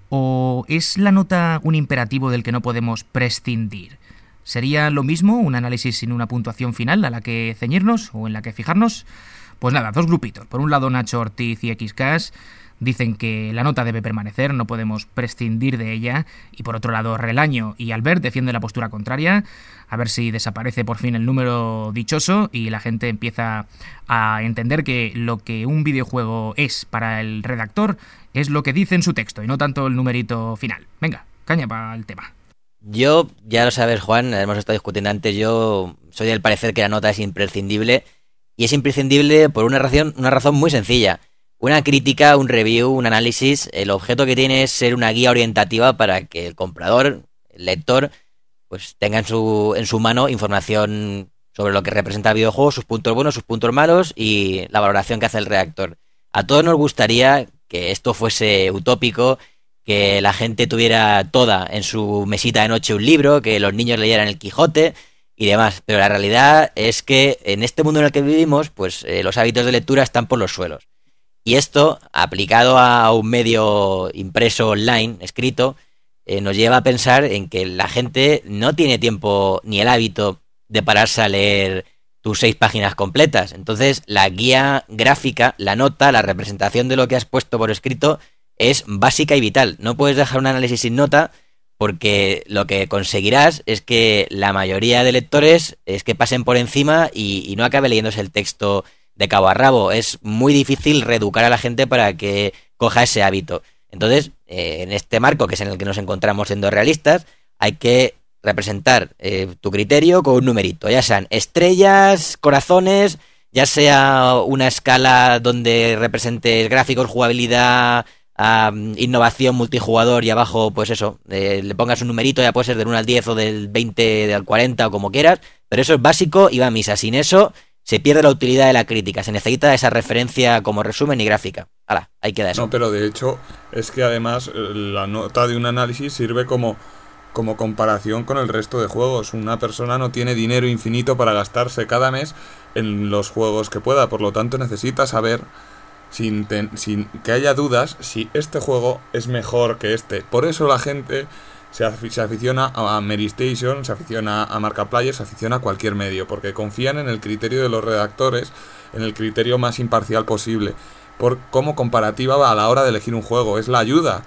¿O es la nota un imperativo del que no podemos prescindir? ¿Sería lo mismo un análisis sin una puntuación final a la que ceñirnos o en la que fijarnos? Pues nada, dos grupitos. Por un lado, Nacho Ortiz y XCash dicen que la nota debe permanecer, no podemos prescindir de ella. Y por otro lado, Relaño y Albert defienden la postura contraria. A ver si desaparece por fin el número dichoso y la gente empieza a entender que lo que un videojuego es para el redactor es lo que dice en su texto y no tanto el numerito final. Venga, caña para el tema. Yo, ya lo sabes, Juan, hemos estado discutiendo antes, yo soy del parecer que la nota es imprescindible, y es imprescindible por una razón muy sencilla. Una crítica, un review, un análisis, el objeto que tiene es ser una guía orientativa para que el comprador, el lector, pues tenga en su mano información sobre lo que representa el videojuego, sus puntos buenos, sus puntos malos y la valoración que hace el redactor. A todos nos gustaría que esto fuese utópico, que la gente tuviera toda en su mesita de noche un libro, que los niños leyeran el Quijote y demás. Pero la realidad es que en este mundo en el que vivimos, pues los hábitos de lectura están por los suelos. Y esto, aplicado a un medio impreso online, escrito, nos lleva a pensar en que la gente no tiene tiempo ni el hábito de pararse a leer tus 6 páginas completas. Entonces, la guía gráfica, la nota, la representación de lo que has puesto por escrito es básica y vital. No puedes dejar un análisis sin nota porque lo que conseguirás es que la mayoría de lectores es que pasen por encima y no acabe leyéndose el texto de cabo a rabo. Es muy difícil reeducar a la gente para que coja ese hábito. Entonces, en este marco, que es en el que nos encontramos siendo realistas, hay que representar tu criterio con un numerito, ya sean estrellas, corazones, ya sea una escala donde representes gráficos, jugabilidad, innovación, multijugador y abajo, pues eso, le pongas un numerito, ya puede ser del 1 al 10 o del 20 al 40 o como quieras, pero eso es básico y va a misa. Sin eso se pierde la utilidad de la crítica, se necesita esa referencia como resumen y gráfica. Hala, ahí queda eso. No, pero de hecho es que además la nota de un análisis sirve como comparación con el resto de juegos. Una persona no tiene dinero infinito para gastarse cada mes en los juegos que pueda, por lo tanto necesita saber sin que haya dudas si este juego es mejor que este. Por eso la gente se aficiona a Meristation, se aficiona a Markiplier, se aficiona a cualquier medio, porque confían en el criterio de los redactores, en el criterio más imparcial posible, como comparativa a la hora de elegir un juego. Es la ayuda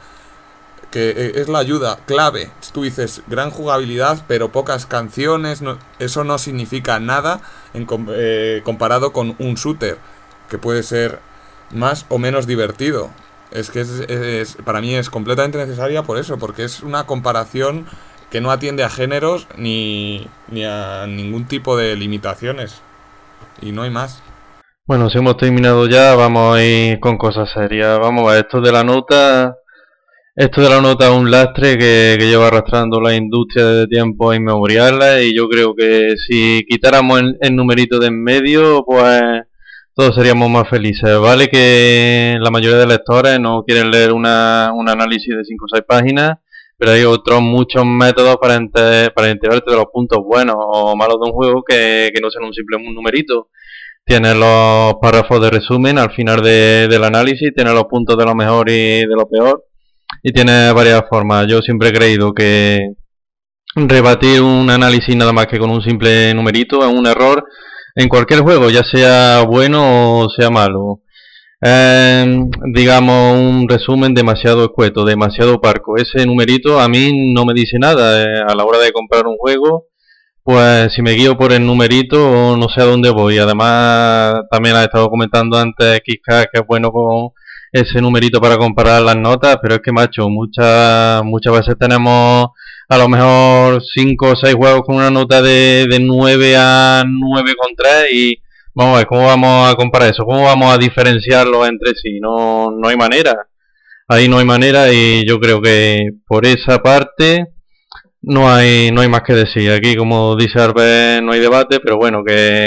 clave. Tú dices gran jugabilidad pero pocas canciones, eso no significa nada comparado con un shooter que puede ser más o menos divertido. Es que para mí es completamente necesaria por eso, porque es una comparación que no atiende a géneros ni a ningún tipo de limitaciones, y no hay más. Bueno, si hemos terminado ya, vamos a ir con cosas serias. Vamos a ver, esto de la nota es un lastre que lleva arrastrando la industria desde tiempos inmemoriales, y yo creo que si quitáramos el numerito de en medio, pues todos seríamos más felices. Vale que la mayoría de lectores no quieren leer un análisis de 5 o 6 páginas, pero hay otros muchos métodos para enterarte de los puntos buenos o malos de un juego que no sean un simple numerito. Tienes los párrafos de resumen al final del análisis, tienes los puntos de lo mejor y de lo peor, y tienes varias formas. Yo siempre he creído que rebatir un análisis nada más que con un simple numerito es un error en cualquier juego, ya sea bueno o sea malo. Digamos, un resumen demasiado escueto, demasiado parco. Ese numerito a mí no me dice nada. A la hora de comprar un juego, pues si me guío por el numerito no sé a dónde voy. Además, también ha estado comentando antes XK que es bueno con ese numerito para comparar las notas, pero es que, macho, muchas veces tenemos a lo mejor 5 o 6 juegos con una nota de 9 a 9,3 y vamos a ver cómo vamos a comparar eso, cómo vamos a diferenciarlos entre sí. No hay manera. ahí no hay manera y yo creo que por esa parte no hay más que decir. Aquí, como dice Albert, no hay debate, pero bueno,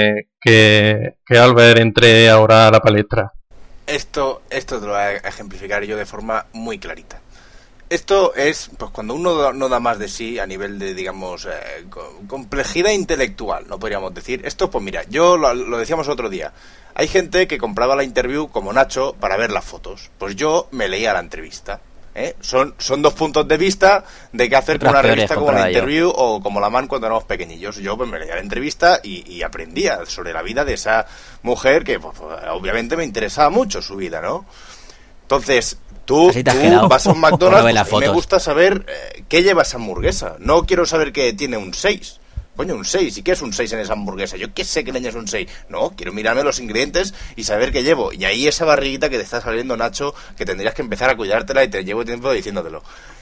que Albert entre ahora a la palestra. Esto te lo voy a ejemplificar yo de forma muy clarita. Esto es, pues cuando uno no da más de sí a nivel de, digamos, complejidad intelectual, no podríamos decir. Esto, pues mira, yo lo decíamos otro día. Hay gente que compraba la interview como Nacho para ver las fotos. Pues yo me leía la entrevista. Son dos puntos de vista de qué hacer con una revista como la Interview o como La Man cuando éramos pequeñillos. Yo pues me leía la entrevista y aprendía sobre la vida de esa mujer que pues, obviamente me interesaba mucho su vida, ¿no? Entonces, tú vas a un McDonald's y me gusta saber qué lleva esa hamburguesa. No quiero saber que tiene un 6. Coño, un 6. ¿Y qué es un 6 en esa hamburguesa? Yo qué sé que leña es un 6. No, quiero mirarme los ingredientes y saber qué llevo. Y ahí esa barriguita que te está saliendo, Nacho, que tendrías que empezar a cuidártela y te llevo tiempo diciéndotelo.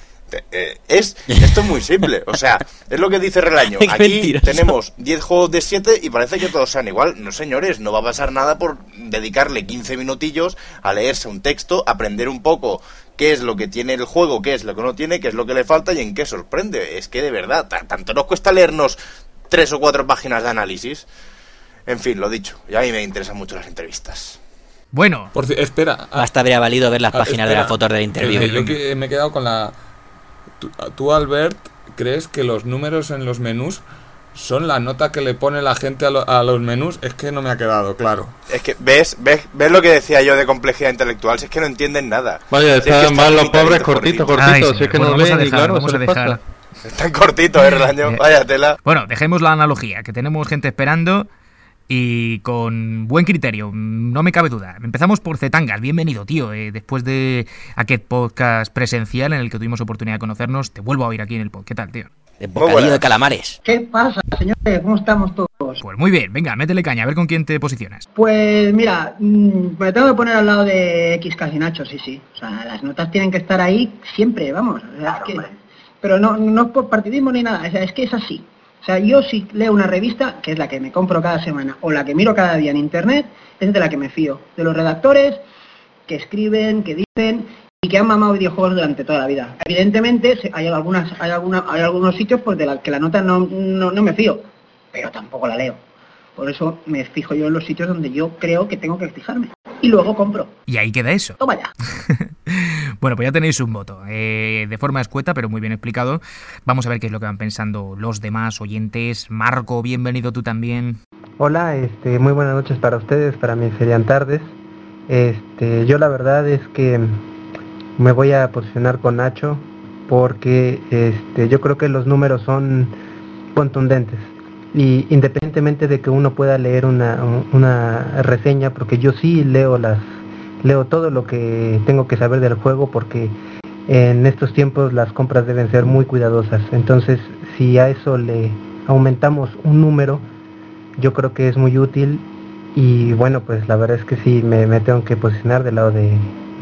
Esto es muy simple. O sea, es lo que dice Relaño. Aquí tenemos 10 juegos de 7 y parece que todos sean igual. No, señores, no va a pasar nada por dedicarle 15 minutillos a leerse un texto, aprender un poco qué es lo que tiene el juego, qué es lo que no tiene, qué es lo que le falta y en qué sorprende. Es que de verdad, tanto nos cuesta leernos 3 o 4 páginas de análisis. En fin, lo dicho, y a mí me interesan mucho las entrevistas. Bueno, espera. Hasta habría valido ver las páginas de las fotos del interview. Yo que me he quedado con la... ¿Tú, Albert, crees que los números en los menús son la nota que le pone la gente a los menús? Es que no me ha quedado claro. Es que ves lo que decía yo de complejidad intelectual, si es que no entienden nada. Vaya, están más los pobres cortitos. Ay, si es que bueno, no leen, claro, vamos a dejar. Están cortitos, Relaño, vaya tela. Bueno, dejemos la analogía, que tenemos gente esperando y con buen criterio, no me cabe duda. Empezamos por Zetangas, bienvenido, tío. Después de aquel podcast presencial en el que tuvimos oportunidad de conocernos, te vuelvo a oír aquí en el podcast. ¿Qué tal, tío? De bocadillo de calamares. ¿Qué pasa, señores? ¿Cómo estamos todos? Pues muy bien, venga, métele caña, a ver con quién te posicionas. Pues mira, me tengo que poner al lado de X casi Nacho, sí. O sea, las notas tienen que estar ahí siempre, vamos. O sea, es que, pero no es por partidismo ni nada, o sea, es que es así. O sea, yo si leo una revista, que es la que me compro cada semana, o la que miro cada día en internet, es de la que me fío. De los redactores que escriben, que dicen y que han mamado videojuegos durante toda la vida. Evidentemente hay algunos sitios pues de los que la nota no me fío, pero tampoco la leo. Por eso me fijo yo en los sitios donde yo creo que tengo que fijarme. Y luego compro. Y ahí queda eso. Toma ya. Bueno, pues ya tenéis un voto. De forma escueta, pero muy bien explicado. Vamos a ver qué es lo que van pensando los demás oyentes. Marco, bienvenido tú también. Hola, muy buenas noches para ustedes. Para mí serían tardes. Yo la verdad es que me voy a posicionar con Nacho porque yo creo que los números son contundentes. Y independientemente de que uno pueda leer una reseña, porque yo sí leo todo lo que tengo que saber del juego, porque en estos tiempos las compras deben ser muy cuidadosas. Entonces, si a eso le aumentamos un número, yo creo que es muy útil. Y bueno, pues la verdad es que sí, me tengo que posicionar del lado de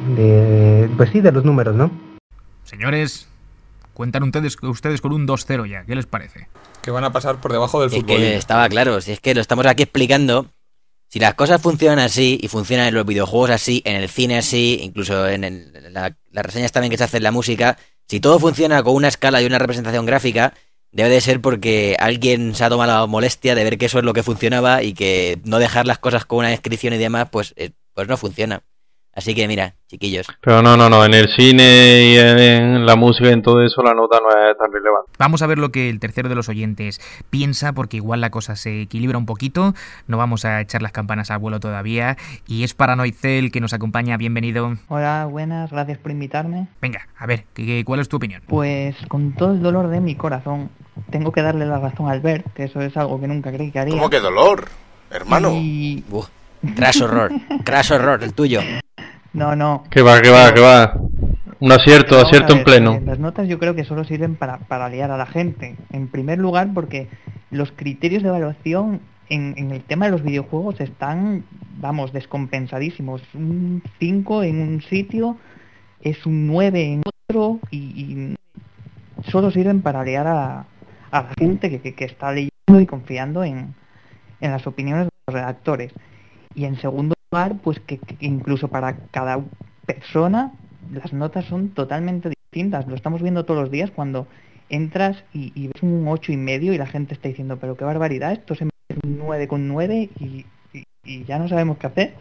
los números, ¿no? Señores, cuentan ustedes con un 2-0 ya, ¿qué les parece? Que van a pasar por debajo del fútbol. Es que estaba claro, si es que lo estamos aquí explicando. Si las cosas funcionan así, y funcionan en los videojuegos así, en el cine así, incluso en las reseñas también que se hace en la música, si todo funciona con una escala y una representación gráfica, debe de ser porque alguien se ha tomado la molestia de ver que eso es lo que funcionaba y que no dejar las cosas con una descripción y demás, pues no funciona. Así que mira, chiquillos. Pero no, en el cine y en la música y en todo eso la nota no es tan relevante. Vamos a ver lo que el tercero de los oyentes piensa, porque igual la cosa se equilibra un poquito. No vamos a echar las campanas al vuelo todavía. Y es Paranoidcel que nos acompaña, bienvenido. Hola, buenas, gracias por invitarme. Venga, a ver, ¿cuál es tu opinión? Pues con todo el dolor de mi corazón, tengo que darle la razón a Albert, que eso es algo que nunca creí que haría. ¿Cómo que dolor, hermano? Crash horror, el tuyo. No. Que va. Un acierto en pleno. Las notas yo creo que solo sirven para liar a la gente. En primer lugar porque los criterios de evaluación en el tema de los videojuegos están, descompensadísimos. Un 5 en un sitio es un 9 en otro y solo sirven para liar a la gente que está leyendo y confiando en las opiniones de los redactores. Y en segundo lugar, pues que incluso para cada persona las notas son totalmente distintas. Lo estamos viendo todos los días cuando entras y ves un 8,5 y la gente está diciendo, pero qué barbaridad, esto se merece un 9,9 y ya no sabemos qué hacer.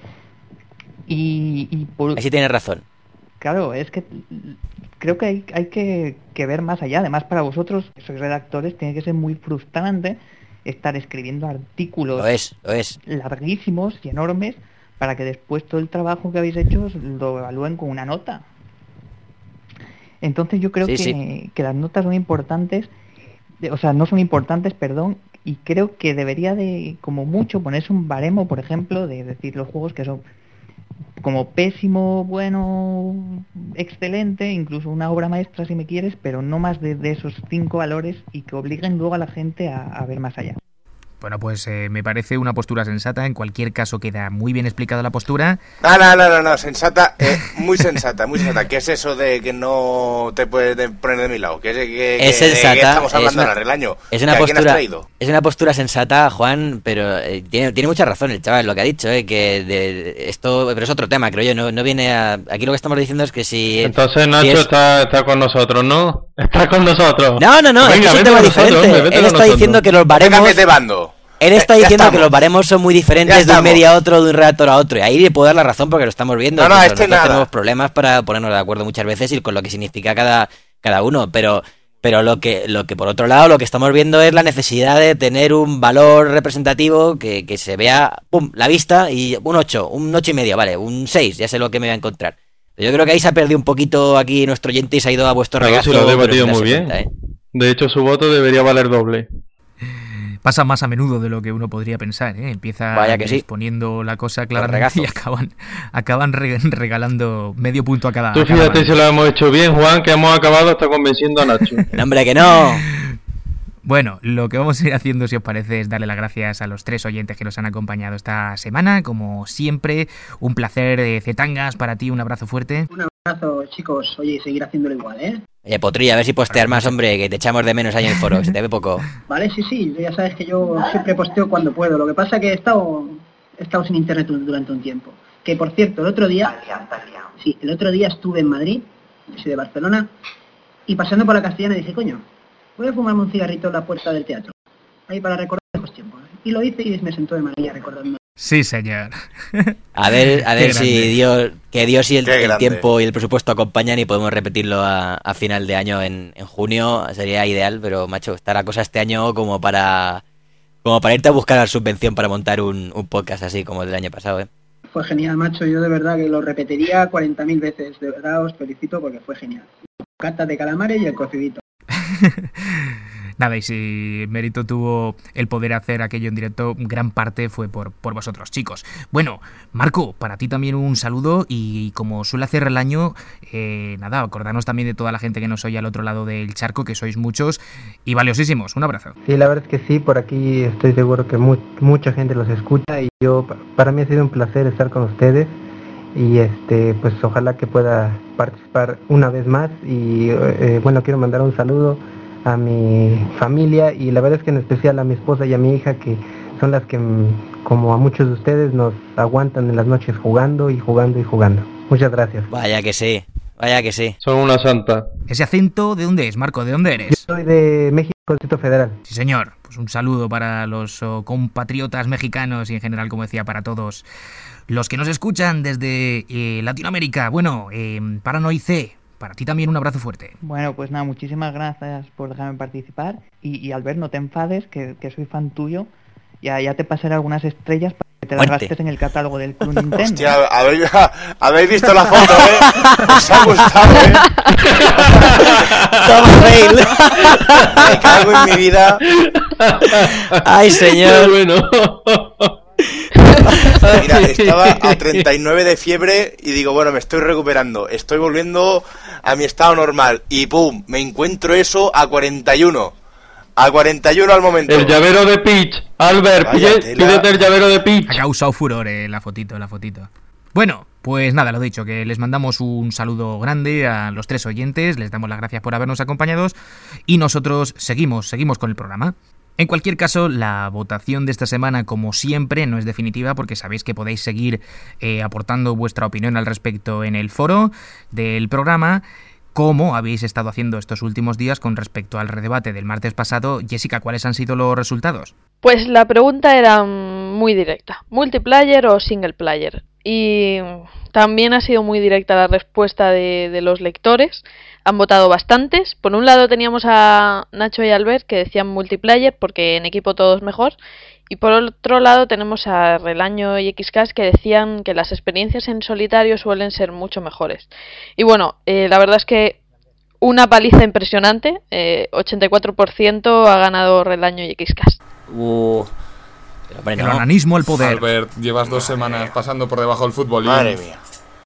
Y por... Ahí sí tienes razón. Claro, es que creo que hay que ver más allá. Además, para vosotros, que sois redactores, tiene que ser muy frustrante estar escribiendo artículos Lo es. larguísimos y enormes para que después todo el trabajo que habéis hecho lo evalúen con una nota. Entonces yo creo que las notas son importantes, o sea, no son importantes, perdón, y creo que debería de, como mucho, ponerse un baremo, por ejemplo, de decir los juegos que son como pésimo, bueno, excelente, incluso una obra maestra si me quieres, pero no más de esos 5 valores y que obliguen luego a la gente a ver más allá. Bueno, pues me parece una postura sensata. En cualquier caso queda muy bien explicada la postura. No, sensata, muy sensata. ¿Qué es eso de que no te puedes poner de mi lado? Es sensata. ¿De qué estamos hablando ahora, Relaño? Es una postura sensata, Juan, pero tiene mucha razón el chaval, lo que ha dicho, que esto, pero es otro tema, creo yo, no viene a... Aquí lo que estamos diciendo es que si... Entonces Nacho está con nosotros, ¿no? Está con nosotros. No, es que es un tema diferente. Él está diciendo que los baremos... de bando. Él está diciendo que los baremos son muy diferentes de un media a otro, de un redactor a otro. Y ahí le puedo dar la razón porque lo estamos viendo. Nosotros tenemos problemas para ponernos de acuerdo muchas veces y con lo que significa cada uno. Pero lo que por otro lado, lo que estamos viendo es la necesidad de tener un valor representativo que se vea, pum, la vista, y un 8, un 8,5, vale, un 6, ya sé lo que me voy a encontrar. Yo creo que ahí se ha perdido un poquito aquí nuestro oyente y se ha ido a vuestro regazo. Sí, lo ha debatido muy bien. De hecho, su voto debería valer doble. Pasa más a menudo de lo que uno podría pensar, ¿eh? Empieza exponiendo la cosa claramente y acaban regalando medio punto a cada... Tú fíjate si lo hemos hecho bien, Juan, que hemos acabado hasta convenciendo a Nacho. ¡No, hombre, que no! Bueno, lo que vamos a ir haciendo, si os parece, es darle las gracias a los 3 oyentes que nos han acompañado esta semana. Como siempre, un placer, Zetangas, para ti, un abrazo fuerte. Un abrazo, chicos. Oye, seguir haciéndolo igual, ¿eh? Oye, Potrilla, a ver si postear más, hombre, que te echamos de menos ahí en el foro, que se te ve poco. Vale, sí, ya sabes que yo siempre posteo cuando puedo. Lo que pasa es que he estado sin internet durante un tiempo. Que, por cierto, el otro día estuve en Madrid, soy de Barcelona, y pasando por la Castellana dije, coño, voy a fumarme un cigarrito en la puerta del teatro, ahí para recordar los tiempos. Y lo hice y me sentó de maravilla recordando. Sí, señor. A ver si Dios y el tiempo y el presupuesto acompañan y podemos repetirlo a final de año en junio. Sería ideal, pero macho, está la cosa este año como para irte a buscar la subvención para montar un podcast así como el del año pasado, ¿eh? Fue genial, macho. Yo de verdad que lo repetiría 40.000 veces. De verdad os felicito porque fue genial. Catas de calamares y el cocidito. Nada, y si mérito tuvo el poder hacer aquello en directo, gran parte fue por vosotros, chicos. Bueno, Marco, para ti también un saludo y como suele hacer el año, nada, acordarnos también de toda la gente que nos oye al otro lado del charco, que sois muchos y valiosísimos. Un abrazo. Sí, la verdad es que sí, por aquí estoy seguro que mucha gente los escucha y para mí ha sido un placer estar con ustedes y pues ojalá que pueda participar una vez más y bueno, quiero mandar un saludo a mi familia y la verdad es que en especial a mi esposa y a mi hija, que son las que, como a muchos de ustedes, nos aguantan en las noches jugando. Muchas gracias. Vaya que sí. Son una santa. ¿Ese acento de dónde es, Marco? ¿De dónde eres? Yo soy de México, Distrito Federal. Sí, señor. Pues un saludo para los compatriotas mexicanos y en general, como decía, para todos los que nos escuchan desde Latinoamérica. Bueno, Paranoice, para ti también un abrazo fuerte. Bueno, pues nada, muchísimas gracias por dejarme participar y Albert, no te enfades, que soy fan tuyo. Ya te pasaré algunas estrellas para que te las gastes en el catálogo del Club Nintendo. Hostia, habéis visto la foto, ¿eh? Os ha gustado, ¿eh? Toma fail. Me cago en mi vida. Ay, señor. Bueno. Mira, estaba a 39 de fiebre y digo, bueno, me estoy recuperando, estoy volviendo a mi estado normal y ¡pum! Me encuentro eso a 41. A 41 al momento. El llavero de Peach. Albert, pídete el llavero de Peach. Ha causado furor la fotito. Bueno, pues nada, lo dicho, que les mandamos un saludo grande a los 3 oyentes, les damos las gracias por habernos acompañado y nosotros seguimos con el programa. En cualquier caso, la votación de esta semana, como siempre, no es definitiva porque sabéis que podéis seguir aportando vuestra opinión al respecto en el foro del programa, como habéis estado haciendo estos últimos días con respecto al redebate del martes pasado. Jessica, ¿cuáles han sido los resultados? Pues la pregunta era muy directa, ¿multiplayer o single player? Y también ha sido muy directa la respuesta de los lectores. Han votado bastantes. Por un lado teníamos a Nacho y Albert que decían multiplayer porque en equipo todo es mejor. Y por otro lado tenemos a Relaño y XCast que decían que las experiencias en solitario suelen ser mucho mejores. Y bueno, la verdad es que una paliza impresionante. 84% ha ganado Relaño y XCast. El onanismo al poder. Albert, llevas 2 semanas pasando por debajo del fútbol. Madre mía.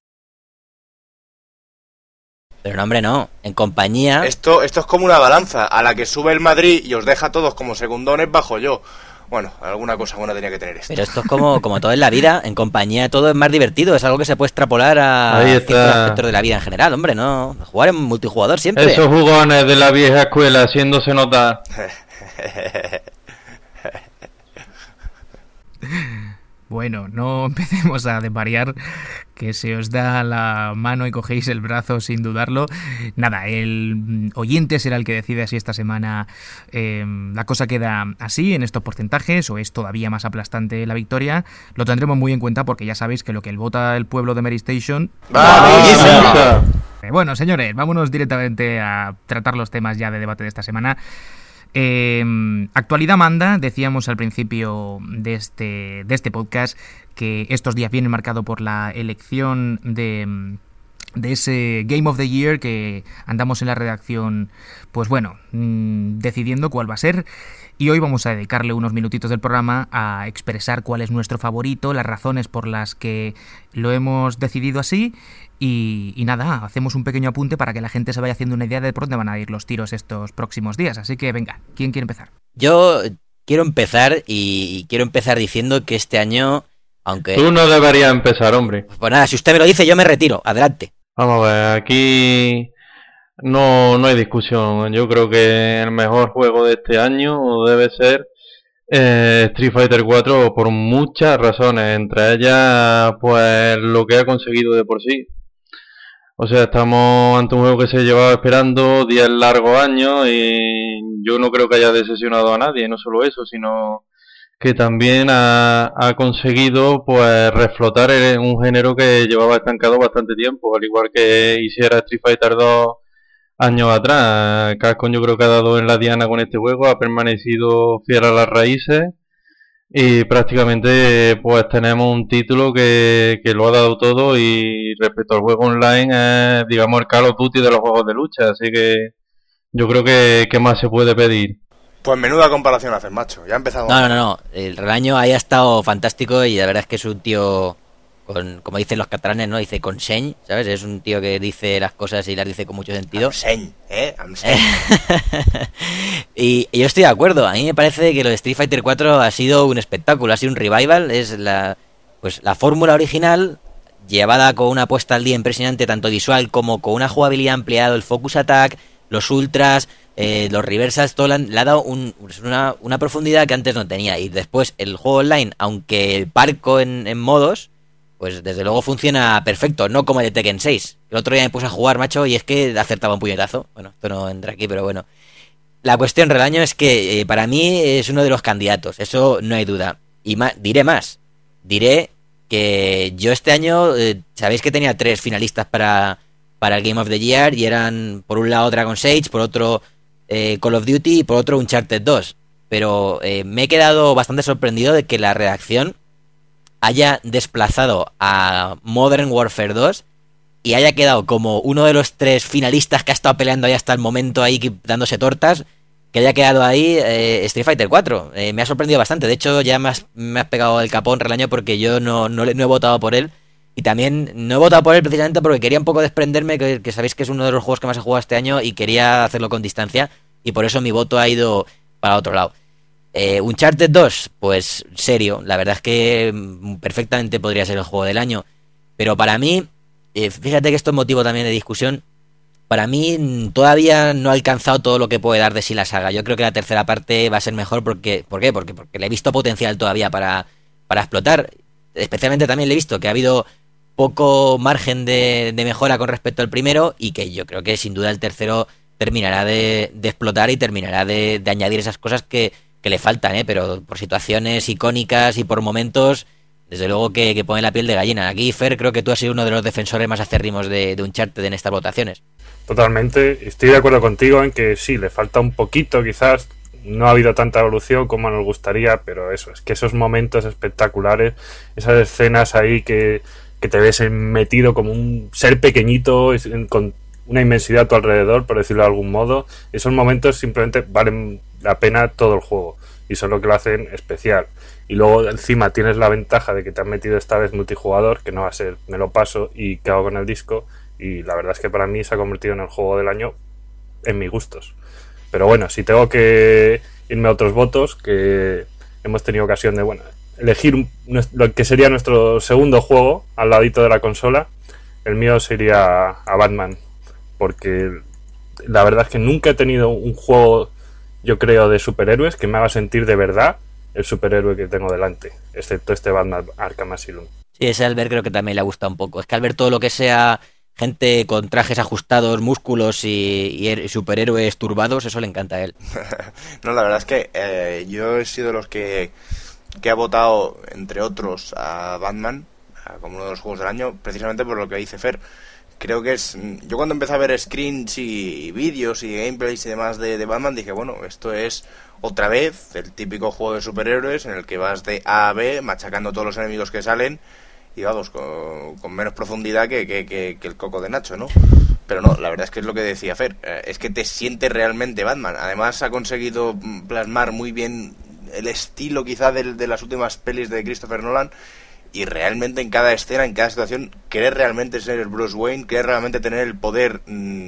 Pero no, hombre, no. En compañía... Esto es como una balanza. A la que sube el Madrid y os deja a todos como segundones, bajo yo. Bueno, alguna cosa buena tenía que tener esto. Pero esto es como todo en la vida. En compañía todo es más divertido. Es algo que se puede extrapolar a ciertos aspectos de la vida en general, hombre, ¿no? Jugar en multijugador siempre. Esos jugones de la vieja escuela haciéndose notar. Bueno, no empecemos a desvariar, que se os da la mano y cogéis el brazo sin dudarlo. Nada, el oyente será el que decide si esta semana la cosa queda así en estos porcentajes o es todavía más aplastante la victoria. Lo tendremos muy en cuenta porque ya sabéis que lo que vota el pueblo de Mary Station... Bueno, señores, vámonos directamente a tratar los temas ya de debate de esta semana. Actualidad manda, decíamos al principio de este podcast que estos días vienen marcados por la elección de ese Game of the Year que andamos en la redacción, pues bueno, decidiendo cuál va a ser. Y hoy vamos a dedicarle unos minutitos del programa a expresar cuál es nuestro favorito, las razones por las que lo hemos decidido así. Y nada, hacemos un pequeño apunte para que la gente se vaya haciendo una idea de por dónde van a ir los tiros estos próximos días. Así que venga, ¿quién quiere empezar? Yo quiero empezar y quiero empezar diciendo que este año, aunque... Tú no deberías empezar, hombre. Pues nada, si usted me lo dice yo me retiro, adelante. Vamos a ver, aquí no hay discusión. Yo creo que el mejor juego de este año debe ser Street Fighter 4 por muchas razones, entre ellas pues lo que ha conseguido de por sí. O sea, estamos ante un juego que se llevaba esperando 10 largos años y yo no creo que haya decepcionado a nadie, no solo eso, sino que también ha conseguido pues reflotar un género que llevaba estancado bastante tiempo, al igual que hiciera Street Fighter 2 años atrás. Capcom yo creo que ha dado en la diana con este juego, ha permanecido fiel a las raíces y prácticamente pues tenemos un título que lo ha dado todo y respecto al juego online es digamos el Call of Duty de los juegos de lucha, así que yo creo que más se puede pedir. Pues menuda comparación haces, macho, ya empezamos. No, el Relaño ahí ha estado fantástico y la verdad es que es un tío con, como dicen los catalanes, ¿no? Dice con seny, ¿sabes? Es un tío que dice las cosas y las dice con mucho sentido. Seny, y yo estoy de acuerdo. A mí me parece que lo de Street Fighter 4 ha sido un espectáculo, ha sido un revival. Es la fórmula original llevada con una puesta al día impresionante, tanto visual como con una jugabilidad ampliada, el focus attack, los ultras, los reversals, todo le ha dado una profundidad que antes no tenía. Y después el juego online, aunque el parco en modos, pues desde luego funciona perfecto, no como el de Tekken 6. El otro día me puse a jugar, macho, y es que acertaba un puñetazo. Bueno, esto no entra aquí, pero bueno. La cuestión, Relaño, es que para mí es uno de los candidatos, eso no hay duda. Y diré más. Diré que yo este año, sabéis que tenía 3 finalistas para el Game of the Year, y eran por un lado Dragon's Age, por otro Call of Duty y por otro Uncharted 2. Pero me he quedado bastante sorprendido de que la redacción haya desplazado a Modern Warfare 2 y haya quedado como uno de los 3 finalistas que ha estado peleando ahí hasta el momento ahí dándose tortas, que haya quedado ahí Street Fighter 4. Me ha sorprendido bastante. De hecho ya me has pegado el capón, Relaño, porque yo no he votado por él. Y también no he votado por él precisamente porque quería un poco desprenderme, que sabéis que es uno de los juegos que más he jugado este año y quería hacerlo con distancia, y por eso mi voto ha ido para otro lado. Uncharted 2, pues serio, la verdad es que perfectamente podría ser el juego del año, pero para mí, fíjate que esto es motivo también de discusión, para mí todavía no ha alcanzado todo lo que puede dar de sí la saga. Yo creo que la tercera parte va a ser mejor ¿por qué? Porque le he visto potencial todavía para explotar. Especialmente también le he visto que ha habido poco margen de mejora con respecto al primero y que yo creo que sin duda el tercero terminará de explotar y terminará de añadir esas cosas que le faltan, pero por situaciones icónicas y por momentos, desde luego que pone la piel de gallina. Aquí, Fer, creo que tú has sido uno de los defensores más acérrimos de Uncharted en estas votaciones. Totalmente, estoy de acuerdo contigo en que sí, le falta un poquito, quizás no ha habido tanta evolución como nos gustaría, pero eso, es que esos momentos espectaculares, esas escenas ahí que te ves metido como un ser pequeñito con una inmensidad a tu alrededor, por decirlo de algún modo, esos momentos simplemente valen la pena todo el juego y son lo que lo hacen especial. Y luego encima tienes la ventaja de que te han metido esta vez multijugador, que no va a ser me lo paso y qué hago con el disco, y la verdad es que para mí se ha convertido en el juego del año en mis gustos. Pero bueno, si tengo que irme a otros votos, que hemos tenido ocasión de elegir lo que sería nuestro segundo juego al ladito de la consola, el mío sería a Batman, porque la verdad es que nunca he tenido un juego, yo creo, de superhéroes que me haga sentir de verdad el superhéroe que tengo delante, excepto este Batman Arkham Asylum. Sí, ese Albert creo que también le gusta un poco. Es que al ver todo lo que sea gente con trajes ajustados, músculos y superhéroes turbados, eso le encanta a él. No, la verdad es que yo he sido de los que ha votado, entre otros, a Batman como uno de los juegos del año, precisamente por lo que dice Fer. Creo que es... Yo cuando empecé a ver screens y vídeos y gameplays y demás de Batman, dije, bueno, esto es otra vez el típico juego de superhéroes en el que vas de A a B machacando todos los enemigos que salen y vamos, con menos profundidad que el coco de Nacho, ¿no? Pero no, la verdad es que es lo que decía Fer, es que te sientes realmente Batman. Además ha conseguido plasmar muy bien el estilo quizá de las últimas pelis de Christopher Nolan. Y realmente en cada escena, en cada situación, querer realmente ser el Bruce Wayne, querer realmente tener el poder,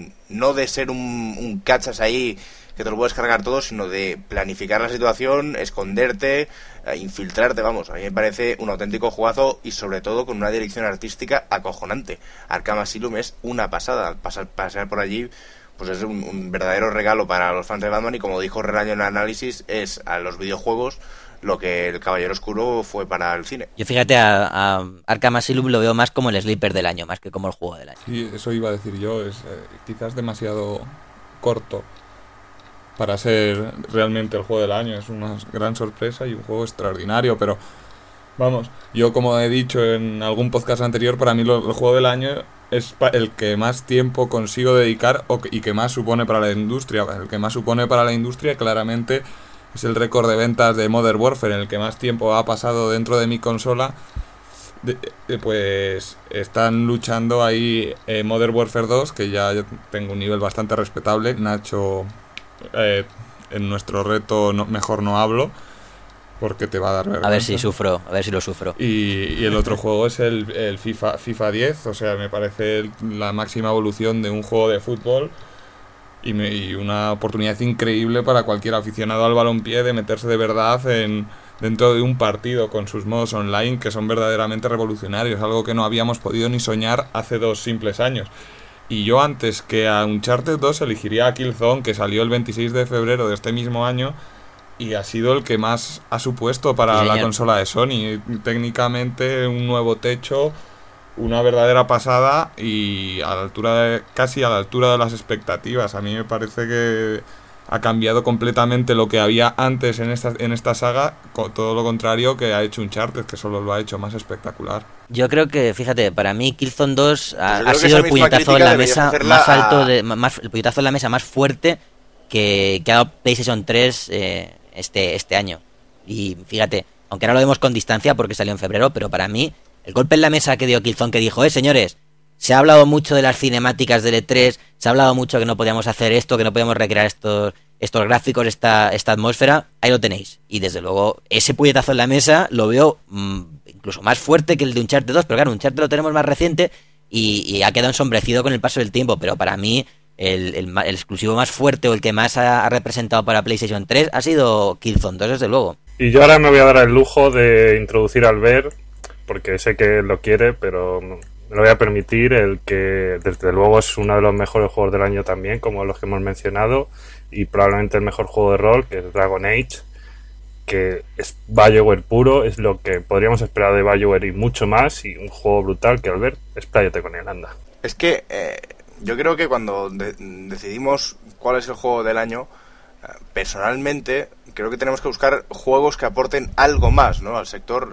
no de ser un cachas ahí que te lo puedes cargar todo, sino de planificar la situación, esconderte, infiltrarte, vamos. A mí me parece un auténtico juegazo y sobre todo con una dirección artística acojonante. Arkham Asylum es una pasada, pasear por allí pues es un verdadero regalo para los fans de Batman y como dijo Relaño en el análisis, es a los videojuegos lo que el Caballero Oscuro fue para el cine. Yo fíjate, a Arkham Asylum lo veo más como el sleeper del año, más que como el juego del año. Sí, eso iba a decir yo, es quizás demasiado corto para ser realmente el juego del año. Es una gran sorpresa y un juego extraordinario, pero vamos, yo como he dicho en algún podcast anterior, para mí el juego del año es el que más tiempo consigo dedicar y que más supone para la industria. El que más supone para la industria claramente es el récord de ventas de Modern Warfare, en el que más tiempo ha pasado dentro de mi consola. Pues están luchando ahí Modern Warfare 2, que ya yo tengo un nivel bastante respetable. Nacho, en nuestro reto mejor no hablo, porque te va a dar vergüenza. A ver si lo sufro. Y el otro juego es el FIFA 10, o sea, me parece la máxima evolución de un juego de fútbol. Y una oportunidad increíble para cualquier aficionado al balompié de meterse de verdad dentro de un partido con sus modos online que son verdaderamente revolucionarios, algo que no habíamos podido ni soñar hace 2 simples años. Y yo antes que a Uncharted 2 elegiría a Killzone, que salió el 26 de febrero de este mismo año y ha sido el que más ha supuesto para la consola de Sony. Técnicamente un nuevo techo, una verdadera pasada y casi a la altura de las expectativas. A mí me parece que ha cambiado completamente lo que había antes en esta saga, todo lo contrario que ha hecho Uncharted, que solo lo ha hecho más espectacular. Yo creo que, fíjate, para mí Killzone 2 ha sido el puñetazo en la mesa más alto, el puñetazo en la mesa más fuerte que ha dado PlayStation 3 este año. Y fíjate, aunque ahora lo vemos con distancia porque salió en febrero, pero para mí el golpe en la mesa que dio Killzone, que dijo, señores, se ha hablado mucho de las cinemáticas del E3, se ha hablado mucho que no podíamos hacer esto, que no podíamos recrear estos gráficos, esta atmósfera, ahí lo tenéis. Y desde luego, ese puñetazo en la mesa lo veo incluso más fuerte que el de Uncharted 2, pero claro, Uncharted lo tenemos más reciente y ha quedado ensombrecido con el paso del tiempo, pero para mí el exclusivo más fuerte o el que más ha representado para PlayStation 3 ha sido Killzone 2, desde luego. Y yo ahora me voy a dar el lujo de introducir a Albert, porque sé que él lo quiere, pero me lo voy a permitir, el que desde luego es uno de los mejores juegos del año también, como los que hemos mencionado, y probablemente el mejor juego de rol, que es Dragon Age, que es BioWare puro, es lo que podríamos esperar de BioWare y mucho más, y un juego brutal que, Albert, expláyate con él, anda. Es que yo creo que cuando decidimos cuál es el juego del año, personalmente creo que tenemos que buscar juegos que aporten algo más, ¿no? Al sector.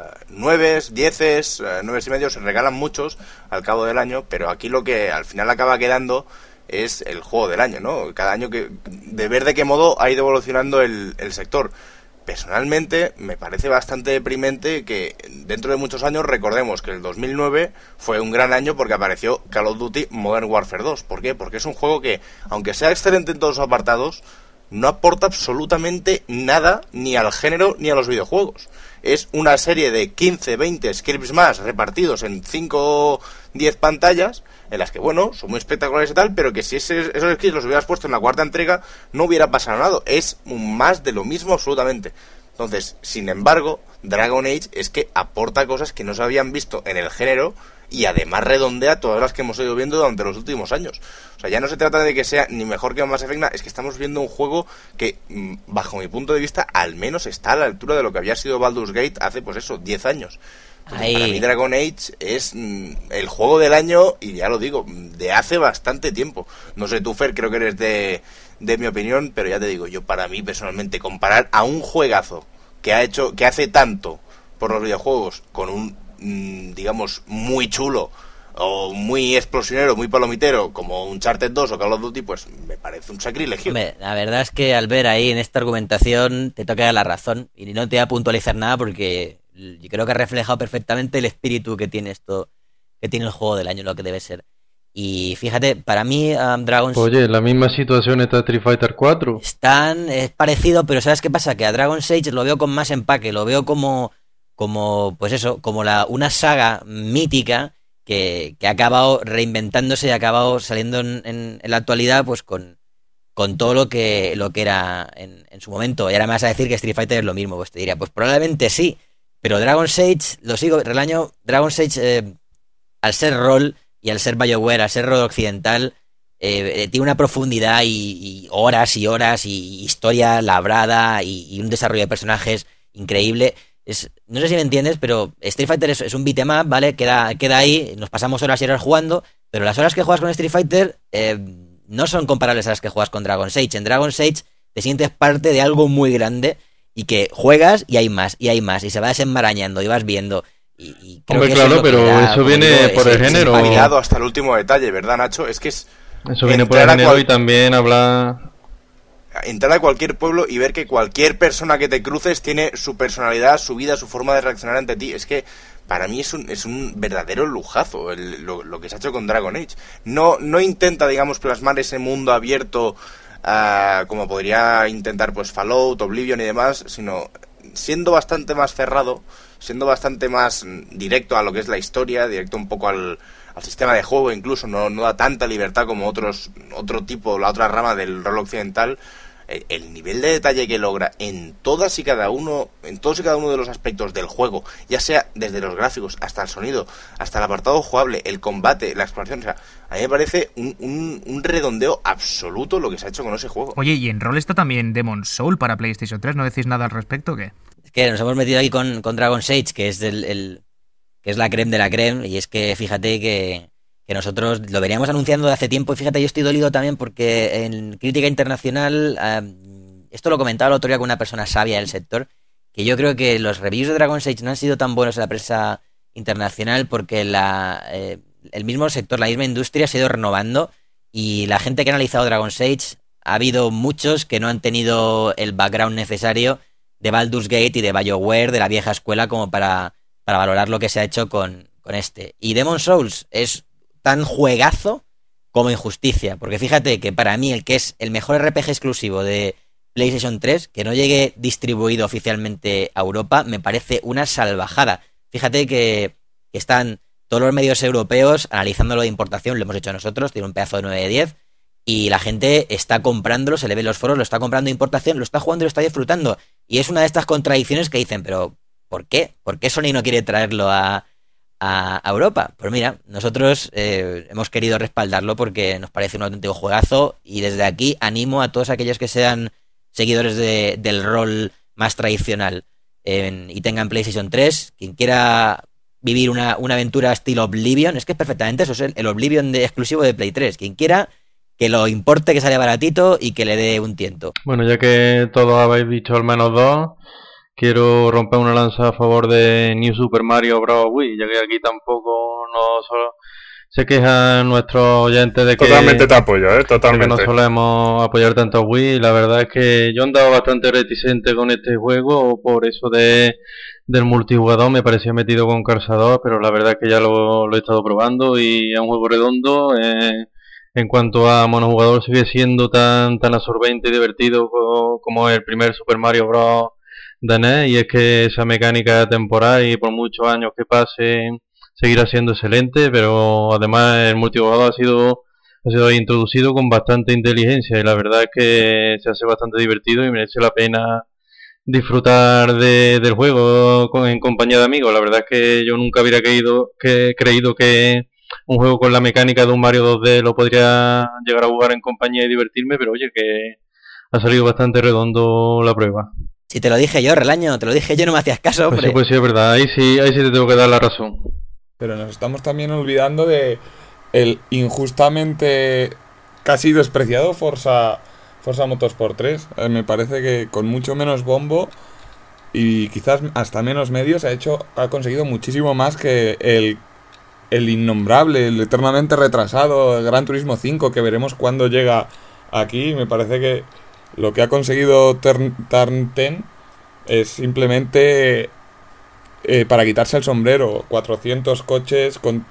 9, 10, 9,5 se regalan muchos al cabo del año, pero aquí lo que al final acaba quedando es el juego del año, ¿no? Cada año de ver de qué modo ha ido evolucionando el sector. Personalmente me parece bastante deprimente que dentro de muchos años recordemos que el 2009 fue un gran año porque apareció Call of Duty Modern Warfare 2. ¿Por qué? Porque es un juego que, aunque sea excelente en todos los apartados, no aporta absolutamente nada ni al género ni a los videojuegos. Es una serie de 15, 20 scripts más repartidos en 5 o 10 pantallas, en las que, bueno, son muy espectaculares y tal, pero que si esos scripts los hubieras puesto en la cuarta entrega, no hubiera pasado nada. Es un más de lo mismo absolutamente. Entonces, sin embargo, Dragon Age es que aporta cosas que no se habían visto en el género y además redondea todas las que hemos ido viendo durante los últimos años. O sea, ya no se trata de que sea ni mejor que Mass Effect, es que estamos viendo un juego que, bajo mi punto de vista, al menos está a la altura de lo que había sido Baldur's Gate hace, pues eso, 10 años. Entonces, para mí Dragon Age es el juego del año, y ya lo digo, de hace bastante tiempo. No sé tú, Fer, creo que eres de mi opinión, pero ya te digo, yo para mí personalmente comparar a un juegazo que hace tanto por los videojuegos con un digamos muy chulo o muy explosionero, muy palomitero como Uncharted 2 o Call of Duty, pues me parece un sacrilegio. Hombre, la verdad es que al ver ahí en esta argumentación te toca la razón y no te voy a puntualizar nada porque yo creo que ha reflejado perfectamente el espíritu que tiene esto, que tiene el juego del año, lo que debe ser. Y fíjate, para mí Dragon's... Oye, la misma situación está Street Fighter 4. Es parecido, pero ¿sabes qué pasa? Que a Dragon's Age lo veo con más empaque, lo veo como pues eso, como una saga mítica que ha acabado reinventándose y ha acabado saliendo en la actualidad pues con todo lo que era en su momento. Y ahora me vas a decir que Street Fighter es lo mismo, pues te diría, pues probablemente sí, pero Dragon's Age, lo sigo, el año Dragon's Age, al ser rol y al ser BioWare, al ser rol occidental, tiene una profundidad y horas y horas y historia labrada y un desarrollo de personajes increíble. No sé si me entiendes, pero Street Fighter es un beat'em up, ¿vale? Queda ahí, nos pasamos horas y horas jugando, pero las horas que juegas con Street Fighter no son comparables a las que juegas con Dragon's Age. En Dragon's Age te sientes parte de algo muy grande y que juegas y hay más, y se va desenmarañando y vas viendo. Y creo hombre, que claro, pero eso viene por el género. Variado hasta el último detalle, ¿verdad, Nacho? Es que es... Eso viene por el género y también habla... Entrar a cualquier pueblo y ver que cualquier persona que te cruces tiene su personalidad, su vida, su forma de reaccionar ante ti. Es que para mí es un verdadero lujazo lo que se ha hecho con Dragon Age. No intenta, digamos, plasmar ese mundo abierto como podría intentar pues Fallout, Oblivion y demás, sino siendo bastante más cerrado, siendo bastante más directo a lo que es la historia, directo un poco al sistema de juego, incluso no da tanta libertad como otro tipo, la otra rama del rol occidental. El nivel de detalle que logra en todos y cada uno de los aspectos del juego, ya sea desde los gráficos hasta el sonido, hasta el apartado jugable, el combate, la exploración, o sea, a mí me parece un redondeo absoluto lo que se ha hecho con ese juego. Oye, y en rol está también Demon's Soul para PlayStation 3, ¿no decís nada al respecto o qué? Es que nos hemos metido aquí con Dragon's Age, que es que es la creme de la creme, y es que fíjate que nosotros lo veníamos anunciando de hace tiempo, y fíjate, yo estoy dolido también porque en crítica internacional, esto lo comentaba el otro día con una persona sabia del sector, que yo creo que los reviews de Dragon's Age no han sido tan buenos en la prensa internacional porque el mismo sector, la misma industria se ha ido renovando, y la gente que ha analizado Dragon's Age, ha habido muchos que no han tenido el background necesario de Baldur's Gate y de BioWare, de la vieja escuela, como para valorar lo que se ha hecho con este. Y Demon's Souls es tan juegazo como Injusticia, porque fíjate que para mí el que es el mejor RPG exclusivo de PlayStation 3, que no llegue distribuido oficialmente a Europa, me parece una salvajada. Fíjate que están todos los medios europeos analizándolo de importación, lo hemos hecho nosotros, tiene un pedazo de 9 de 10, y la gente está comprándolo, se le ve en los foros, lo está comprando de importación, lo está jugando y lo está disfrutando. Y es una de estas contradicciones que dicen, pero ¿por qué? ¿Por qué Sony no quiere traerlo a a Europa. Pues mira, nosotros hemos querido respaldarlo porque nos parece un auténtico juegazo y desde aquí animo a todos aquellos que sean seguidores del rol más tradicional y tengan PlayStation 3, quien quiera vivir una aventura estilo Oblivion, es que es perfectamente eso, es el Oblivion exclusivo de Play 3, quien quiera que lo importe, que sale baratito y que le dé un tiento. Bueno, ya que todos habéis dicho al menos dos, quiero romper una lanza a favor de New Super Mario Bros. Wii, ya que aquí tampoco se quejan nuestros oyentes de que... Totalmente te apoyo, totalmente. De que no solemos apoyar tanto a Wii. La verdad es que yo andaba bastante reticente con este juego por eso del multijugador, me parecía metido con calzador, pero la verdad es que ya lo he estado probando y es un juego redondo. En cuanto a monojugador sigue siendo tan absorbente y divertido como el primer Super Mario Bros. De NES, y es que esa mecánica temporal y por muchos años que pasen seguirá siendo excelente, pero además el multijugador ha sido introducido con bastante inteligencia y la verdad es que se hace bastante divertido y merece la pena disfrutar del juego en compañía de amigos. La verdad es que yo nunca hubiera creído que un juego con la mecánica de un Mario 2D lo podría llegar a jugar en compañía y divertirme, pero oye, que ha salido bastante redondo la prueba. Si te lo dije yo, Relaño, te lo dije yo, no me hacías caso, hombre. Pues sí, es verdad, ahí sí te tengo que dar la razón. Pero nos estamos también olvidando de el injustamente casi despreciado Forza Motorsport 3. Me parece que con mucho menos bombo y quizás hasta menos medios ha conseguido muchísimo más que el innombrable, el eternamente retrasado Gran Turismo 5, que veremos cuándo llega aquí. Me parece que lo que ha conseguido Turn 10 es simplemente para quitarse el sombrero. 400 coches con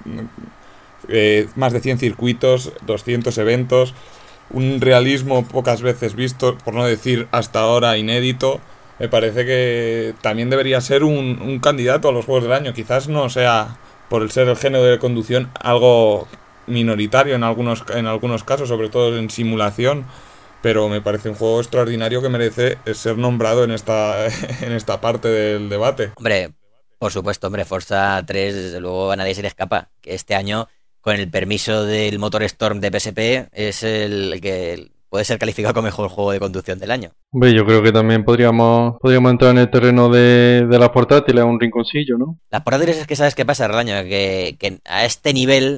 más de 100 circuitos, 200 eventos, un realismo pocas veces visto, por no decir hasta ahora inédito. Me parece que también debería ser un candidato a los Juegos del Año. Quizás no sea, por el ser el género de conducción, algo minoritario en algunos casos, sobre todo en simulación, pero me parece un juego extraordinario que merece ser nombrado en esta parte del debate. Hombre, por supuesto, Forza 3 desde luego a nadie se le escapa, que este año con el permiso del motor Storm de PSP es el que puede ser calificado como mejor juego de conducción del año. Hombre, yo creo que también podríamos entrar en el terreno de las portátiles, un rinconcillo, ¿no? Las portátiles es que sabes qué pasa, Relaño, que a este nivel,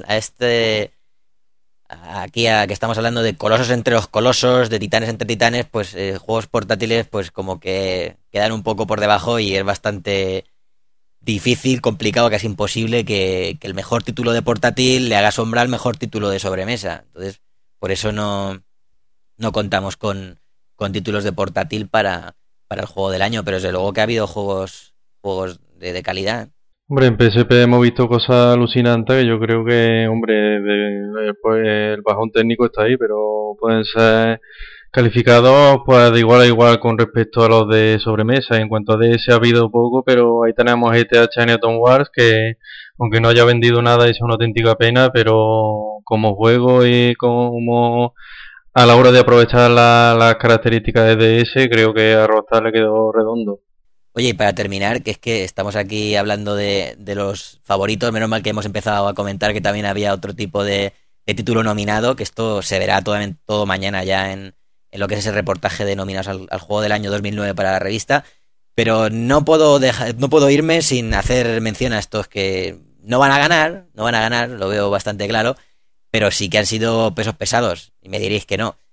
que estamos hablando de colosos entre los colosos, de titanes entre titanes, pues juegos portátiles pues como que quedan un poco por debajo y es bastante difícil, complicado, casi imposible que el mejor título de portátil le haga sombra al mejor título de sobremesa. Entonces, por eso no contamos con títulos de portátil para el juego del año, pero desde luego que ha habido juegos de calidad. Hombre, en PSP hemos visto cosas alucinantes que yo creo que, hombre, pues el bajón técnico está ahí, pero pueden ser calificados pues de igual a igual con respecto a los de sobremesa. En cuanto a DS ha habido poco, pero ahí tenemos GTA Chinatown Wars, que aunque no haya vendido nada es una auténtica pena, pero como juego y como a la hora de aprovechar las características de DS, creo que a Rockstar le quedó redondo. Oye, y para terminar, que es que estamos aquí hablando de los favoritos, menos mal que hemos empezado a comentar que también había otro tipo de título nominado, que esto se verá todo mañana ya en lo que es ese reportaje de nominados al juego del año 2009 para la revista, pero no puedo irme sin hacer mención a estos que no van a ganar, lo veo bastante claro, pero sí que han sido pesos pesados, y me diréis que no.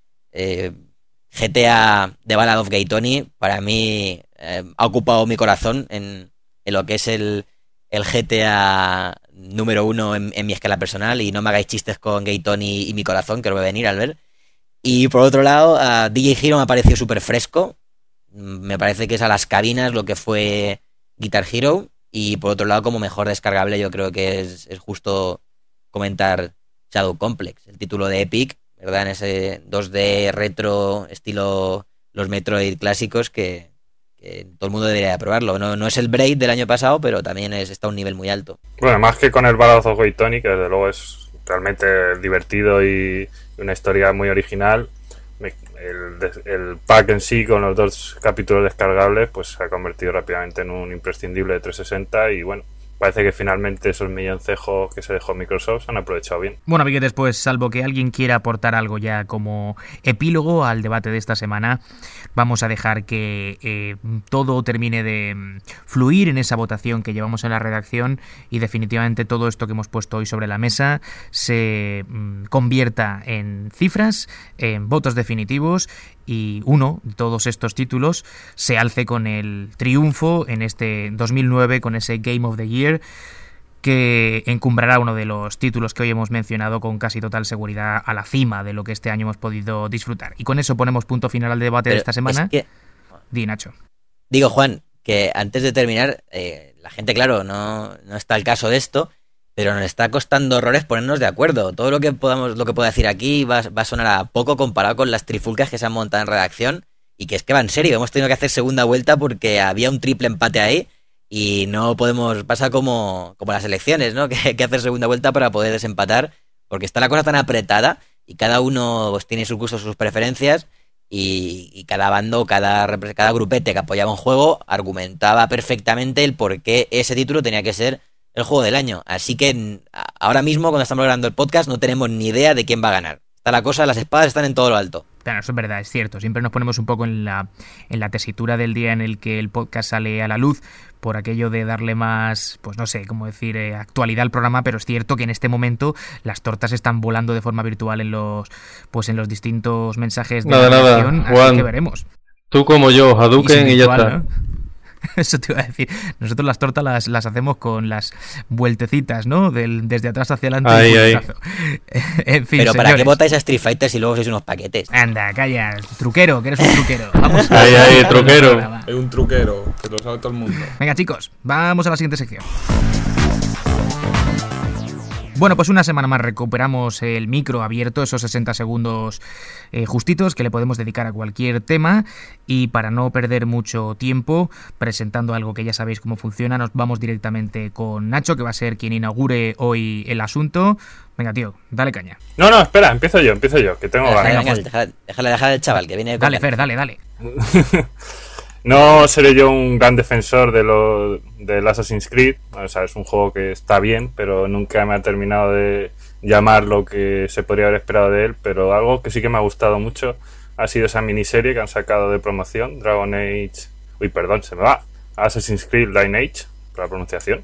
GTA The Ballad of Gay Tony, para mí ha ocupado mi corazón en lo que es el GTA número 1 en mi escala personal, y no me hagáis chistes con Gay Tony y mi corazón, que lo voy a venir al ver. Y por otro lado, DJ Hero me ha parecido súper fresco, me parece que es a las cabinas lo que fue Guitar Hero, y por otro lado, como mejor descargable, yo creo que es justo comentar Shadow Complex, el título de Epic, ¿verdad? En ese 2D retro estilo los Metroid clásicos que todo el mundo debería probarlo. No es el Braid del año pasado, pero también está a un nivel muy alto. Bueno, más que con el Ballad of Gay Tony, que desde luego es realmente divertido y una historia muy original, el pack en sí con los 2 capítulos descargables pues se ha convertido rápidamente en un imprescindible de 360, y bueno, parece que finalmente esos milloncejos que se dejó Microsoft se han aprovechado bien. Bueno, amiguetes, pues salvo que alguien quiera aportar algo ya como epílogo al debate de esta semana, vamos a dejar que todo termine de fluir en esa votación que llevamos en la redacción y definitivamente todo esto que hemos puesto hoy sobre la mesa se convierta en cifras, en votos definitivos, y uno de todos estos títulos se alce con el triunfo en este 2009 con ese Game of the Year que encumbrará uno de los títulos que hoy hemos mencionado con casi total seguridad a la cima de lo que este año hemos podido disfrutar. Y con eso ponemos punto final al debate de esta semana. Di, Nacho. Digo, Juan, que antes de terminar, la gente, claro, no está al caso de esto, pero nos está costando horrores ponernos de acuerdo. Todo lo que pueda decir aquí va a sonar a poco comparado con las trifulcas que se han montado en redacción, y que es que va en serio. Hemos tenido que hacer segunda vuelta porque había un triple empate ahí y no podemos... Pasa como las elecciones, ¿no? Que hay que hacer segunda vuelta para poder desempatar, porque está la cosa tan apretada y cada uno pues tiene sus gustos, sus preferencias, y cada bando, cada grupete que apoyaba un juego argumentaba perfectamente el por qué ese título tenía que ser el juego del año. Así que ahora mismo, cuando estamos grabando el podcast, no tenemos ni idea de quién va a ganar. Está la cosa, las espadas están en todo lo alto. Claro, eso es verdad, es cierto. Siempre nos ponemos un poco en la tesitura del día en el que el podcast sale a la luz, por aquello de darle más, pues no sé cómo decir, actualidad al programa, pero es cierto que en este momento las tortas están volando de forma virtual en los distintos mensajes de la redacción, así Juan, que veremos. Tú como yo, Hadouken y ya está. ¿No? Eso te iba a decir. Nosotros las tortas las hacemos con las vueltecitas, ¿no? Desde atrás hacia adelante. Ahí. En fin, pero ¿para señores, qué votáis a Street Fighter si luego sois unos paquetes? Anda, calla. Truquero, que eres un truquero. Vamos ahí, truquero. Es un truquero, que lo sabe todo el mundo. Venga, chicos, vamos a la siguiente sección. Bueno, pues una semana más recuperamos el micro abierto, esos 60 segundos justitos que le podemos dedicar a cualquier tema, y para no perder mucho tiempo presentando algo que ya sabéis cómo funciona, nos vamos directamente con Nacho, que va a ser quien inaugure hoy el asunto. Venga, tío, dale caña. No, espera, empiezo yo, que tengo ganas. Venga, déjale al chaval que viene. Dale, Fer, dale. No seré yo un gran defensor del Assassin's Creed, o sea, es un juego que está bien, pero nunca me ha terminado de llamar lo que se podría haber esperado de él, pero algo que sí que me ha gustado mucho ha sido esa miniserie que han sacado de promoción, Assassin's Creed Lineage, por la pronunciación,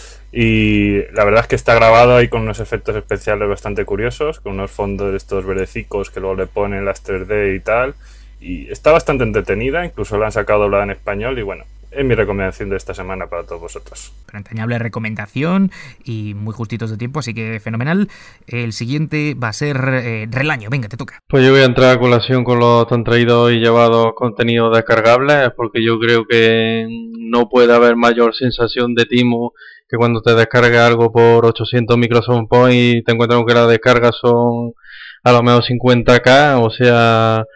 y la verdad es que está grabado ahí con unos efectos especiales bastante curiosos, con unos fondos de estos verdecicos que luego le ponen las 3D y tal. Y está bastante entretenida, incluso la han sacado doblada en español y bueno, es mi recomendación de esta semana para todos vosotros. Una entrañable recomendación y muy justitos de tiempo, así que fenomenal. El siguiente va a ser Relaño, venga, te toca. Pues yo voy a entrar a colación con los tan traídos y llevados contenidos descargables, porque yo creo que no puede haber mayor sensación de timo que cuando te descargas algo por 800 Microsoft Points y te encuentras con que las descargas son a lo mejor 50k, o sea...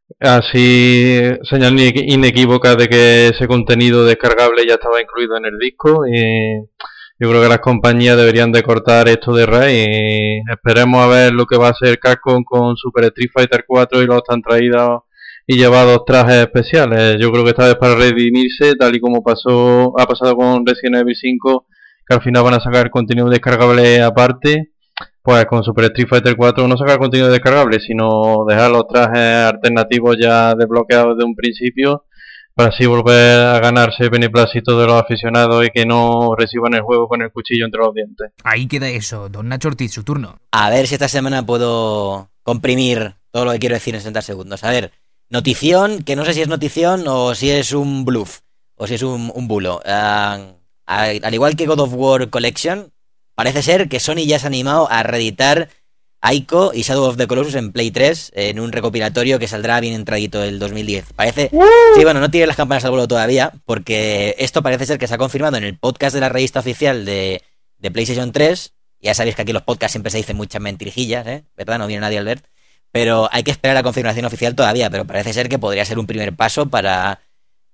Así, señal inequívoca de que ese contenido descargable ya estaba incluido en el disco, y yo creo que las compañías deberían de cortar esto de raíz y esperemos a ver lo que va a hacer Capcom con Super Street Fighter 4 y los tan traídos y llevados trajes especiales. Yo creo que esta vez para redimirse, tal y como ha pasado con Resident Evil 5, que al final van a sacar contenido descargable aparte. Pues con Super Street Fighter 4 no sacar contenido descargable, sino dejar los trajes alternativos ya desbloqueados desde un principio, para así volver a ganarse el beneplácito de los aficionados y que no reciban el juego con el cuchillo entre los dientes. Ahí queda eso, don Nacho Ortiz, su turno. A ver si esta semana puedo comprimir todo lo que quiero decir en 60 segundos. A ver, notición, que no sé si es notición o si es un bluff, o si es un bulo. Al igual que God of War Collection, parece ser que Sony ya se ha animado a reeditar Ico y Shadow of the Colossus en Play 3 en un recopilatorio que saldrá bien entradito el 2010. Parece... Sí, bueno, no tiene las campanas al vuelo todavía, porque esto parece ser que se ha confirmado en el podcast de la revista oficial de PlayStation 3. Ya sabéis que aquí en los podcasts siempre se dicen muchas mentirijillas, ¿verdad? No viene nadie al ver. Pero hay que esperar a la confirmación oficial todavía, pero parece ser que podría ser un primer paso para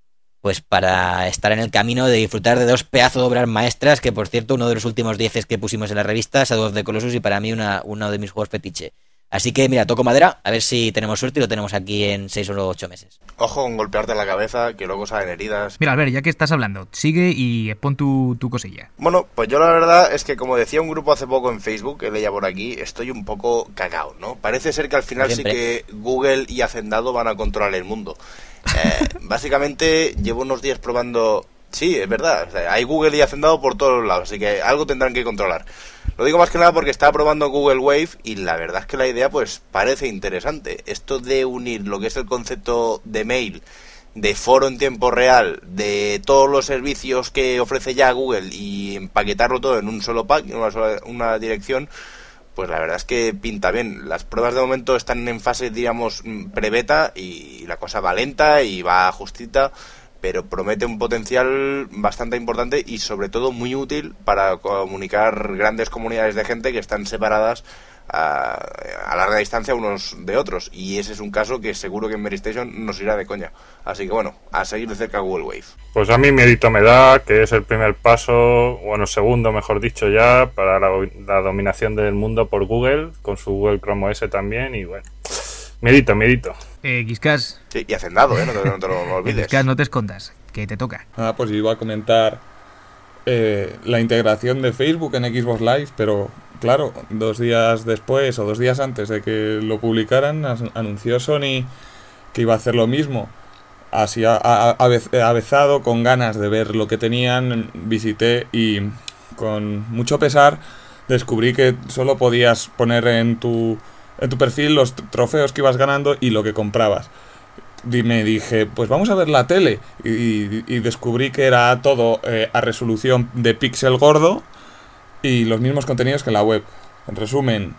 estar en el camino de disfrutar de dos pedazos de obras maestras, que por cierto uno de los últimos 10 que pusimos en la revista, Shadow of the Colossus, y para mí uno de mis juegos fetiche. Así que mira, toco madera, a ver si tenemos suerte y lo tenemos aquí en 6 o 8 meses. Ojo con golpearte la cabeza, que luego salen heridas. Mira, Albert, ya que estás hablando, sigue y pon tu cosilla. Bueno, pues yo la verdad es que, como decía un grupo hace poco en Facebook, que leía por aquí, estoy un poco cagao, ¿no? Parece ser que al final sí que Google y Hacendado van a controlar el mundo. Básicamente llevo unos días probando... Sí, es verdad, o sea, hay Google y Hacendado por todos lados, así que algo tendrán que controlar. Lo digo más que nada porque estaba probando Google Wave y la verdad es que la idea pues parece interesante. Esto de unir lo que es el concepto de mail, de foro en tiempo real, de todos los servicios que ofrece ya Google y empaquetarlo todo en un solo pack, en una dirección, pues la verdad es que pinta bien. Las pruebas de momento están en fase, digamos, pre-beta y la cosa va lenta y va justita, pero promete un potencial bastante importante y sobre todo muy útil para comunicar grandes comunidades de gente que están separadas a larga distancia unos de otros, y ese es un caso que seguro que en Meristation nos irá de coña. Así que bueno, a seguir de cerca Google Wave. Pues a mí miedito me da que es el primer paso, bueno, segundo mejor dicho ya, para la dominación del mundo por Google, con su Google Chrome OS también, y bueno, miedito. Quiscas. Sí, y Hacendado, no te lo olvides. Quiscas, no te escondas, que te toca. Pues iba a comentar la integración de Facebook en Xbox Live, pero claro, 2 días después o 2 días antes de que lo publicaran, anunció Sony que iba a hacer lo mismo. Así avezado, con ganas de ver lo que tenían, visité y con mucho pesar descubrí que solo podías poner en tu perfil los trofeos que ibas ganando y lo que comprabas. Y me dije, pues vamos a ver la tele, y descubrí que era todo a resolución de píxel gordo y los mismos contenidos que en la web. En resumen,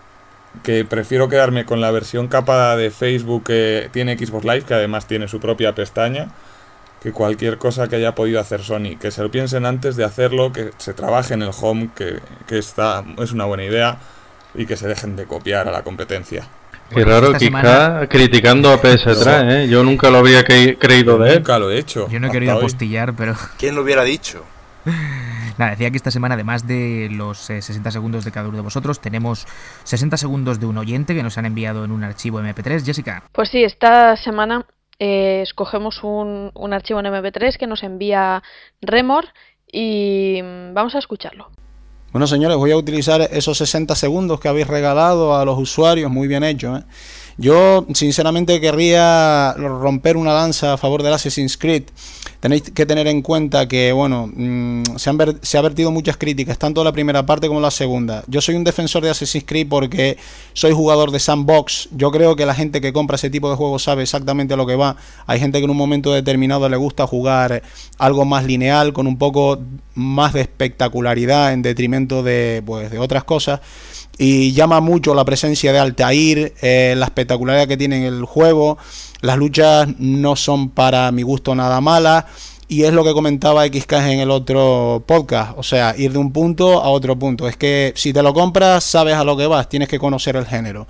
que prefiero quedarme con la versión capada de Facebook que tiene Xbox Live, que además tiene su propia pestaña, que cualquier cosa que haya podido hacer Sony. Que se lo piensen antes de hacerlo, que se trabaje en el Home, que es una buena idea, y que se dejen de copiar a la competencia. Qué raro, quizá semana... criticando a PS3, ¿eh? Yo nunca lo habría creído de él. Nunca lo he hecho. Yo no he querido apostillar, pero... ¿Quién lo hubiera dicho? Nada, decía que esta semana, además de los 60 segundos de cada uno de vosotros, tenemos 60 segundos de un oyente que nos han enviado en un archivo MP3. Jessica. Pues sí, esta semana escogemos un archivo en MP3 que nos envía Remor y vamos a escucharlo. Bueno, señores, voy a utilizar esos 60 segundos que habéis regalado a los usuarios, muy bien hecho, ¿eh? Yo, sinceramente, querría romper una lanza a favor del Assassin's Creed. Tenéis que tener en cuenta que, bueno, se ha vertido muchas críticas, tanto la primera parte como la segunda. Yo soy un defensor de Assassin's Creed porque soy jugador de Sandbox. Yo creo que la gente que compra ese tipo de juegos sabe exactamente a lo que va. Hay gente que en un momento determinado le gusta jugar algo más lineal, con un poco más de espectacularidad en detrimento de otras cosas. Y llama mucho la presencia de Altair, la espectacularidad que tiene el juego. Las luchas no son para mi gusto nada malas, y es lo que comentaba XK en el otro podcast, o sea, ir de un punto a otro punto. Es que si te lo compras, sabes a lo que vas, tienes que conocer el género.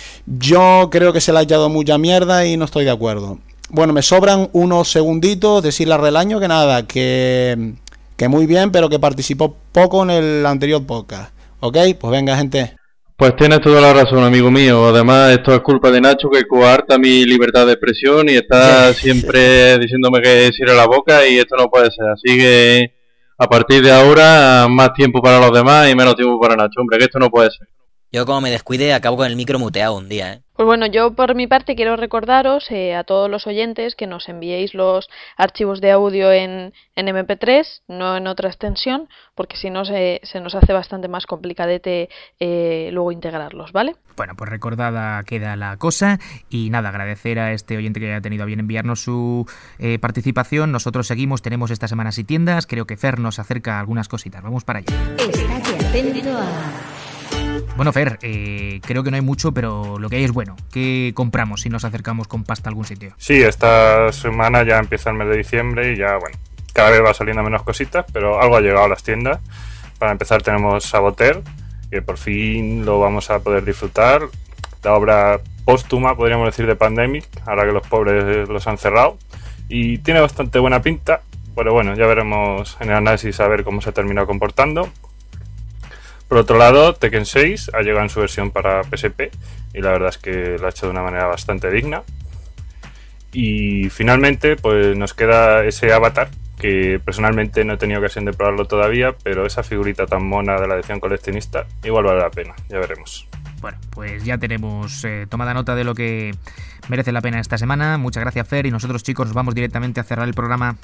Yo creo que se le ha echado mucha mierda y no estoy de acuerdo. Bueno, me sobran unos segunditos, decirle a Relaño que nada, que muy bien, pero que participó poco en el anterior podcast. ¿Ok? Pues venga, gente. Pues tienes toda la razón, amigo mío. Además, esto es culpa de Nacho, que coarta mi libertad de expresión y está siempre diciéndome que cierre la boca, y esto no puede ser. Así que, a partir de ahora, más tiempo para los demás y menos tiempo para Nacho. Hombre, que esto no puede ser. Yo, como me descuide, acabo con el micro muteado un día, ¿eh? Pues bueno, yo por mi parte quiero recordaros a todos los oyentes que nos enviéis los archivos de audio en MP3, no en otra extensión, porque si no se nos hace bastante más complicadete luego integrarlos, ¿vale? Bueno, pues recordada queda la cosa, y nada, agradecer a este oyente que haya tenido a bien enviarnos su participación. Nosotros tenemos esta semana sin tiendas, creo que Fer nos acerca algunas cositas, vamos para allá. Estate atento a... Bueno, Fer, creo que no hay mucho, pero lo que hay es bueno. ¿Qué compramos si nos acercamos con pasta a algún sitio? Sí, esta semana ya empieza el mes de diciembre y ya, bueno, cada vez va saliendo menos cositas, pero algo ha llegado a las tiendas. Para empezar tenemos Saboteur, que por fin lo vamos a poder disfrutar. La obra póstuma, podríamos decir, de Pandemic, ahora que los pobres los han cerrado. Y tiene bastante buena pinta, pero bueno, ya veremos en el análisis a ver cómo se ha terminado comportando. Por otro lado, Tekken 6 ha llegado en su versión para PSP y la verdad es que lo ha hecho de una manera bastante digna. Y finalmente pues nos queda ese Avatar, que personalmente no he tenido ocasión de probarlo todavía, pero esa figurita tan mona de la edición coleccionista igual vale la pena, ya veremos. Bueno, pues ya tenemos tomada nota de lo que merece la pena esta semana. Muchas gracias, Fer, y nosotros, chicos, nos vamos directamente a cerrar el programa.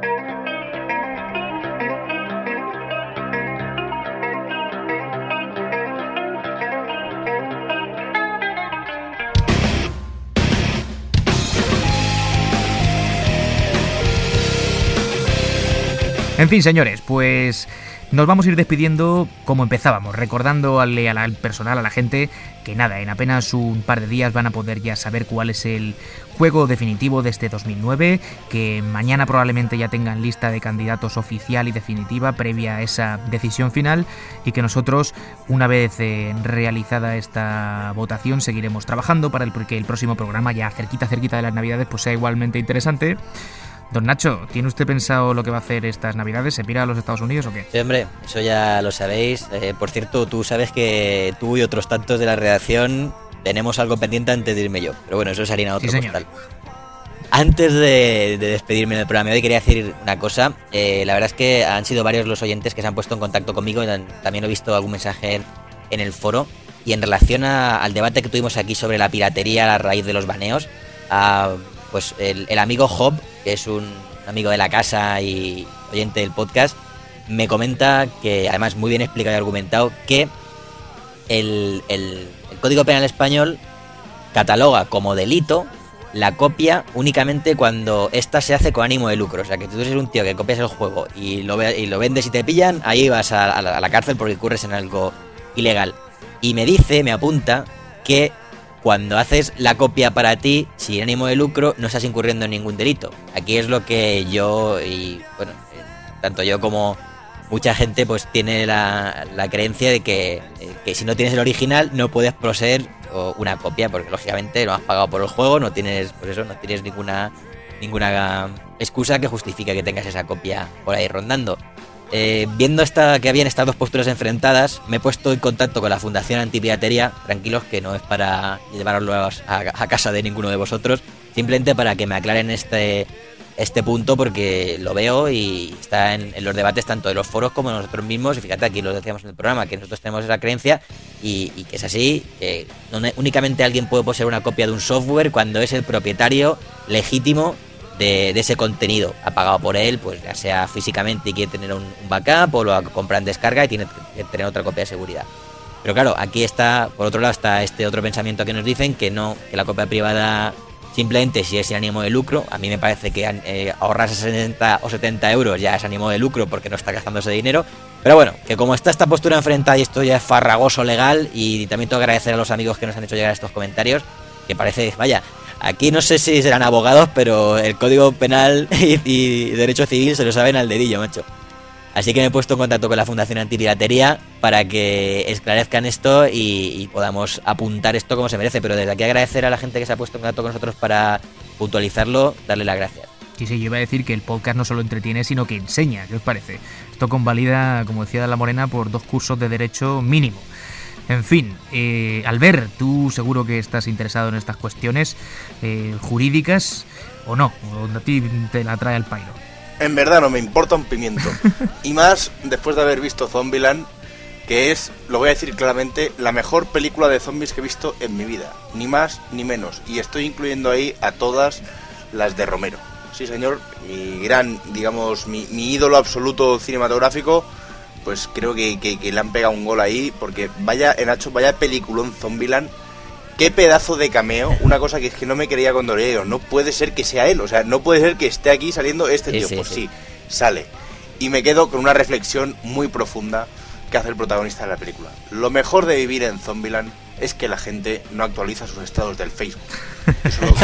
En fin, señores, pues nos vamos a ir despidiendo como empezábamos, recordando al personal, a la gente, que nada, en apenas un par de días van a poder ya saber cuál es el juego definitivo de este 2009, que mañana probablemente ya tengan lista de candidatos oficial y definitiva previa a esa decisión final, y que nosotros, una vez realizada esta votación, seguiremos trabajando para que el próximo programa, ya cerquita de las Navidades, pues sea igualmente interesante. Don Nacho, ¿tiene usted pensado lo que va a hacer estas Navidades? ¿Se pira a los Estados Unidos o qué? Sí, hombre, eso ya lo sabéis. Por cierto, tú sabes que tú y otros tantos de la redacción tenemos algo pendiente antes de irme yo. Pero bueno, eso es harina otro costal. Antes de despedirme del programa de hoy, quería decir una cosa. La verdad es que han sido varios los oyentes que se han puesto en contacto conmigo. También he visto algún mensaje en el foro. Y en relación al debate que tuvimos aquí sobre la piratería a raíz de los baneos, pues el amigo Job, que es un amigo de la casa y oyente del podcast, me comenta que, además muy bien explicado y argumentado, que el Código Penal español cataloga como delito la copia únicamente cuando ésta se hace con ánimo de lucro. O sea, que tú eres un tío que copias el juego y lo vendes y te pillan, ahí vas a la cárcel porque incurres en algo ilegal. Y me apunta que cuando haces la copia para ti, sin ánimo de lucro, no estás incurriendo en ningún delito. Aquí es lo que yo, y bueno, tanto yo como mucha gente, pues tiene la creencia de que si no tienes el original no puedes poseer una copia, porque lógicamente no has pagado por el juego, no tienes, pues eso, no tienes ninguna excusa que justifique que tengas esa copia por ahí rondando. Viendo que habían estas dos posturas enfrentadas, me he puesto en contacto con la Fundación Antipiratería. Tranquilos, que no es para llevarlos a casa de ninguno de vosotros, simplemente para que me aclaren este punto, porque lo veo y está en los debates tanto de los foros como de nosotros mismos. Y fíjate, aquí lo decíamos en el programa, que nosotros tenemos esa creencia y que es así, que no únicamente alguien puede poseer una copia de un software cuando es el propietario legítimo de ese contenido, ha pagado por él, pues ya sea físicamente y quiere tener un backup, o lo compra en descarga y tiene que tener otra copia de seguridad. Pero claro, aquí está, por otro lado, está este otro pensamiento que nos dicen que la copia privada simplemente si es sin ánimo de lucro. A mí me parece que ahorrarse 60 o 70 euros ya es ánimo de lucro porque no está gastando ese dinero. Pero bueno, que como está esta postura enfrentada y esto ya es farragoso legal, y también tengo que agradecer a los amigos que nos han hecho llegar estos comentarios, que parece, vaya, aquí no sé si serán abogados, pero el Código Penal y Derecho Civil se lo saben al dedillo, macho. Así que me he puesto en contacto con la Fundación Antipiratería para que esclarezcan esto y podamos apuntar esto como se merece. Pero desde aquí agradecer a la gente que se ha puesto en contacto con nosotros para puntualizarlo, darle las gracias. Sí, yo iba a decir que el podcast no solo entretiene, sino que enseña. ¿Qué os parece? Esto convalida, como decía La Morena, por 2 cursos de derecho mínimo. En fin, Albert, tú seguro que estás interesado en estas cuestiones jurídicas, ¿o no? ¿O a ti te la trae al pairo? En verdad no me importa un pimiento. Y más después de haber visto Zombieland, que es, lo voy a decir claramente, la mejor película de zombies que he visto en mi vida. Ni más ni menos. Y estoy incluyendo ahí a todas las de Romero. Sí, señor, mi gran, digamos, mi ídolo absoluto cinematográfico. Pues creo que le han pegado un gol ahí, porque vaya peliculón Zombieland, qué pedazo de cameo, una cosa que es que no me creía cuando leí, no puede ser que sea él, o sea, no puede ser que esté aquí saliendo este tío, pues sí, sale. Y me quedo con una reflexión muy profunda que hace el protagonista de la película. Lo mejor de vivir en Zombieland es que la gente no actualiza sus estados del Facebook. Eso lo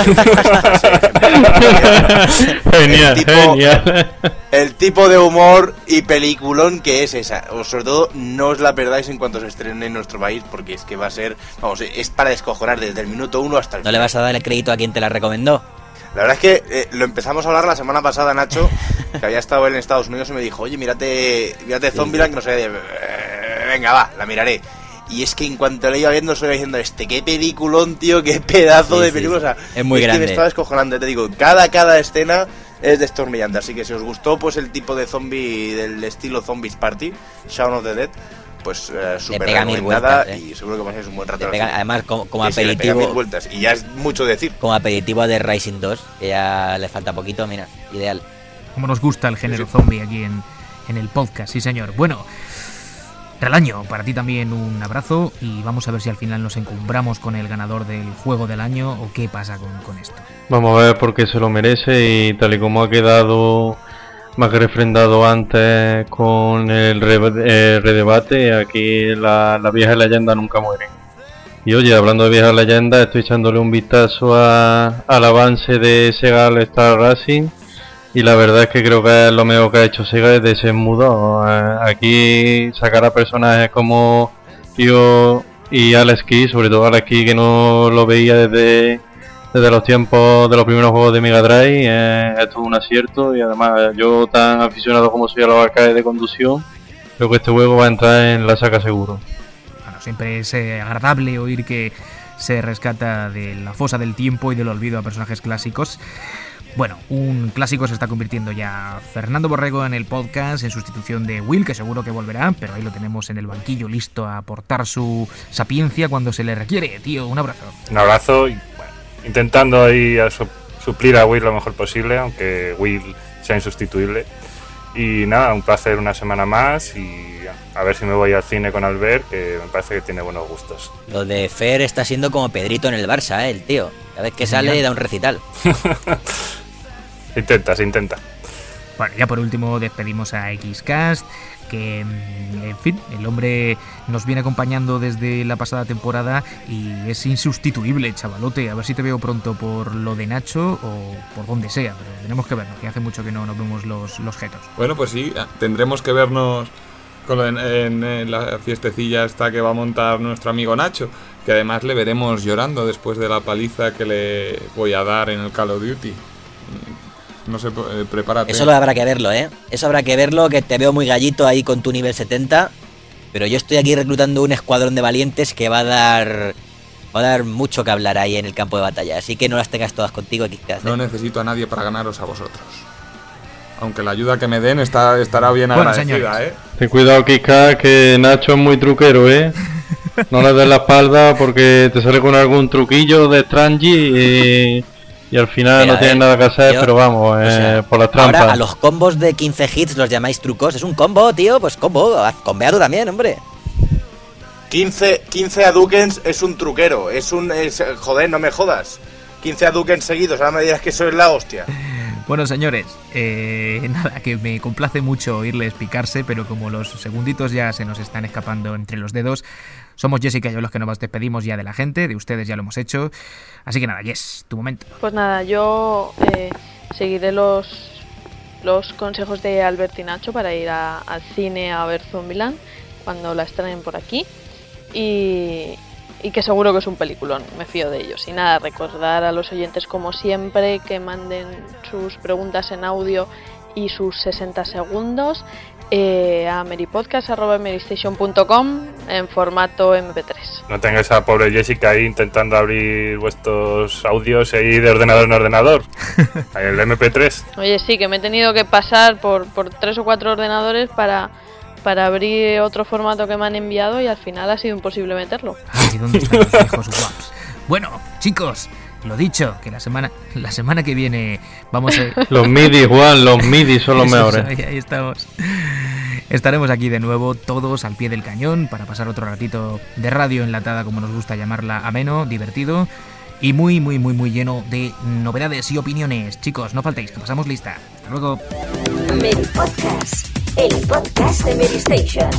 genial. El tipo de humor y peliculón que es esa. O sobre todo, no os la perdáis en cuanto se estrene en nuestro país, porque es que va a ser, vamos, es para descojonar desde el minuto 1 hasta el final. ¿No le vas a dar el crédito a quien te la recomendó? La verdad es que lo empezamos a hablar la semana pasada, Nacho, que había estado en Estados Unidos, y me dijo, oye, mírate Zombieland, que no sé, venga, va, la miraré. Y es que en cuanto le iba viendo, se iba diciendo, qué peliculón, tío, qué pedazo de película. O sea, es muy grande. Que me estaba descojonando, te digo, cada escena es destornillante. Así que si os gustó pues el tipo de zombie del estilo Zombies Party, Shaun of the Dead, pues súper recomendada y seguro que pasáis un buen rato. Además, como que aperitivo. Le vueltas, y ya es mucho decir. Como aperitivo de Rising 2, que ya le falta poquito, mira, ideal. Como nos gusta el género zombie aquí en el podcast, sí señor. Bueno, Relaño, para ti también un abrazo y vamos a ver si al final nos encumbramos con el ganador del juego del año o qué pasa con esto. Vamos a ver por qué se lo merece y tal y como ha quedado más que refrendado antes con el redebate, aquí la vieja leyenda nunca muere. Y oye, hablando de viejas leyendas, estoy echándole un vistazo al avance de Sega All Star Racing. Y la verdad es que creo que lo mejor que ha hecho Sega es desenmudado. Aquí sacar a personajes como Tío y Alex Kidd, sobre todo Alex Kidd, que no lo veía desde los tiempos de los primeros juegos de Mega Drive, es todo un acierto. Y además yo, tan aficionado como soy a los arcades de conducción, creo que este juego va a entrar en la saca seguro. Bueno, siempre es agradable oír que se rescata de la fosa del tiempo y del olvido a personajes clásicos. Bueno, un clásico se está convirtiendo ya Fernando Borrego en el podcast en sustitución de Will, que seguro que volverá, pero ahí lo tenemos en el banquillo listo a aportar su sapiencia cuando se le requiere. Tío, un abrazo. Un abrazo y bueno, intentando ahí suplir a Will lo mejor posible, aunque Will sea insustituible. Y nada, un placer una semana más y a ver si me voy al cine con Albert, que me parece que tiene buenos gustos. Lo de Fer está siendo como Pedrito en el Barça, el tío. Cada vez que sale da un recital. Se intenta. Bueno, ya por último despedimos a Xcast, que en fin, el hombre nos viene acompañando desde la pasada temporada y es insustituible, chavalote. A ver si te veo pronto por lo de Nacho o por donde sea, pero tenemos que vernos, que hace mucho que no nos vemos los jetos. Bueno, pues sí, tendremos que vernos en la fiestecilla esta que va a montar nuestro amigo Nacho, que además le veremos llorando después de la paliza que le voy a dar en el Call of Duty. No sé, prepárate. Eso lo habrá que verlo, ¿eh? Eso habrá que verlo, que te veo muy gallito ahí con tu nivel 70. Pero yo estoy aquí reclutando un escuadrón de valientes que va a dar mucho que hablar ahí en el campo de batalla. Así que no las tengas todas contigo, Kikaz. No necesito a nadie para ganaros a vosotros. Aunque la ayuda que me den estará bien agradecida, señores. Ten cuidado, Kikaz, que Nacho es muy truquero, ¿eh? No le des la espalda porque te sale con algún truquillo de Strange y al final no tienes nada que hacer, pero vamos, o sea, por las trampas. Ahora a los combos de 15 hits los llamáis trucos. Es un combo, tío, pues combo. Combea tú también, hombre. 15 Hadouken es un truquero. Joder, no me jodas. 15 Hadouken seguidos, ahora me dirás que eso es la hostia. Bueno, señores, nada, que me complace mucho oírles picarse, pero como los segunditos ya se nos están escapando entre los dedos, somos Jessica y yo los que nos despedimos ya de la gente, de ustedes ya lo hemos hecho. Así que nada, Jess, tu momento. Pues nada, yo seguiré los consejos de Albert y Nacho para ir al cine a ver Zombieland cuando la estrenen por aquí. Y que seguro que es un peliculón, me fío de ellos. Y nada, recordar a los oyentes como siempre que manden sus preguntas en audio y sus 60 segundos a meripodcast@merystation.com en formato MP3. No tengáis a pobre Jessica ahí intentando abrir vuestros audios ahí de ordenador en ordenador. El MP3. Oye, sí, que me he tenido que pasar por 3 o 4 ordenadores para abrir otro formato que me han enviado y al final ha sido imposible meterlo. Ay, ¿dónde están los viejos guaps? Bueno, chicos, lo dicho, que la semana que viene vamos a... Los MIDI, Juan, los MIDI son los mejores. Ahí estamos. Estaremos aquí de nuevo, todos al pie del cañón, para pasar otro ratito de radio enlatada, como nos gusta llamarla, ameno, divertido y muy, muy, muy, muy lleno de novedades y opiniones. Chicos, no faltéis, que pasamos lista. Hasta luego. Meripodcast, el podcast de Merystation.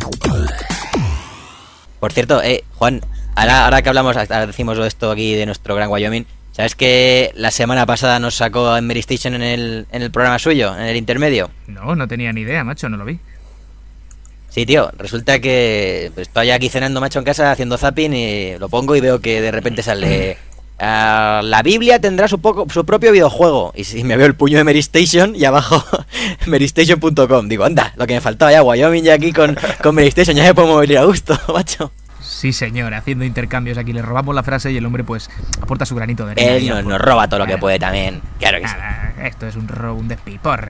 Por cierto, Juan, ahora que hablamos, ahora decimos esto aquí de nuestro gran Wyoming, ¿sabes que la semana pasada nos sacó en Merystation en el programa suyo, en el intermedio? No tenía ni idea, macho, no lo vi. Sí, tío, resulta que estoy aquí cenando, macho, en casa, haciendo zapping y lo pongo y veo que de repente sale la Biblia tendrá su propio videojuego. Y si me veo el puño de Meristation y abajo meristation.com. Digo, anda, lo que me faltaba ya, Wyoming ya aquí con Meristation, ya me puedo mover a gusto, macho. Sí, señor, haciendo intercambios aquí. Le robamos la frase y el hombre pues aporta su granito de arena. Él nos roba todo lo que puede también. Claro que nada, sí. Esto es un robo, un despiporre.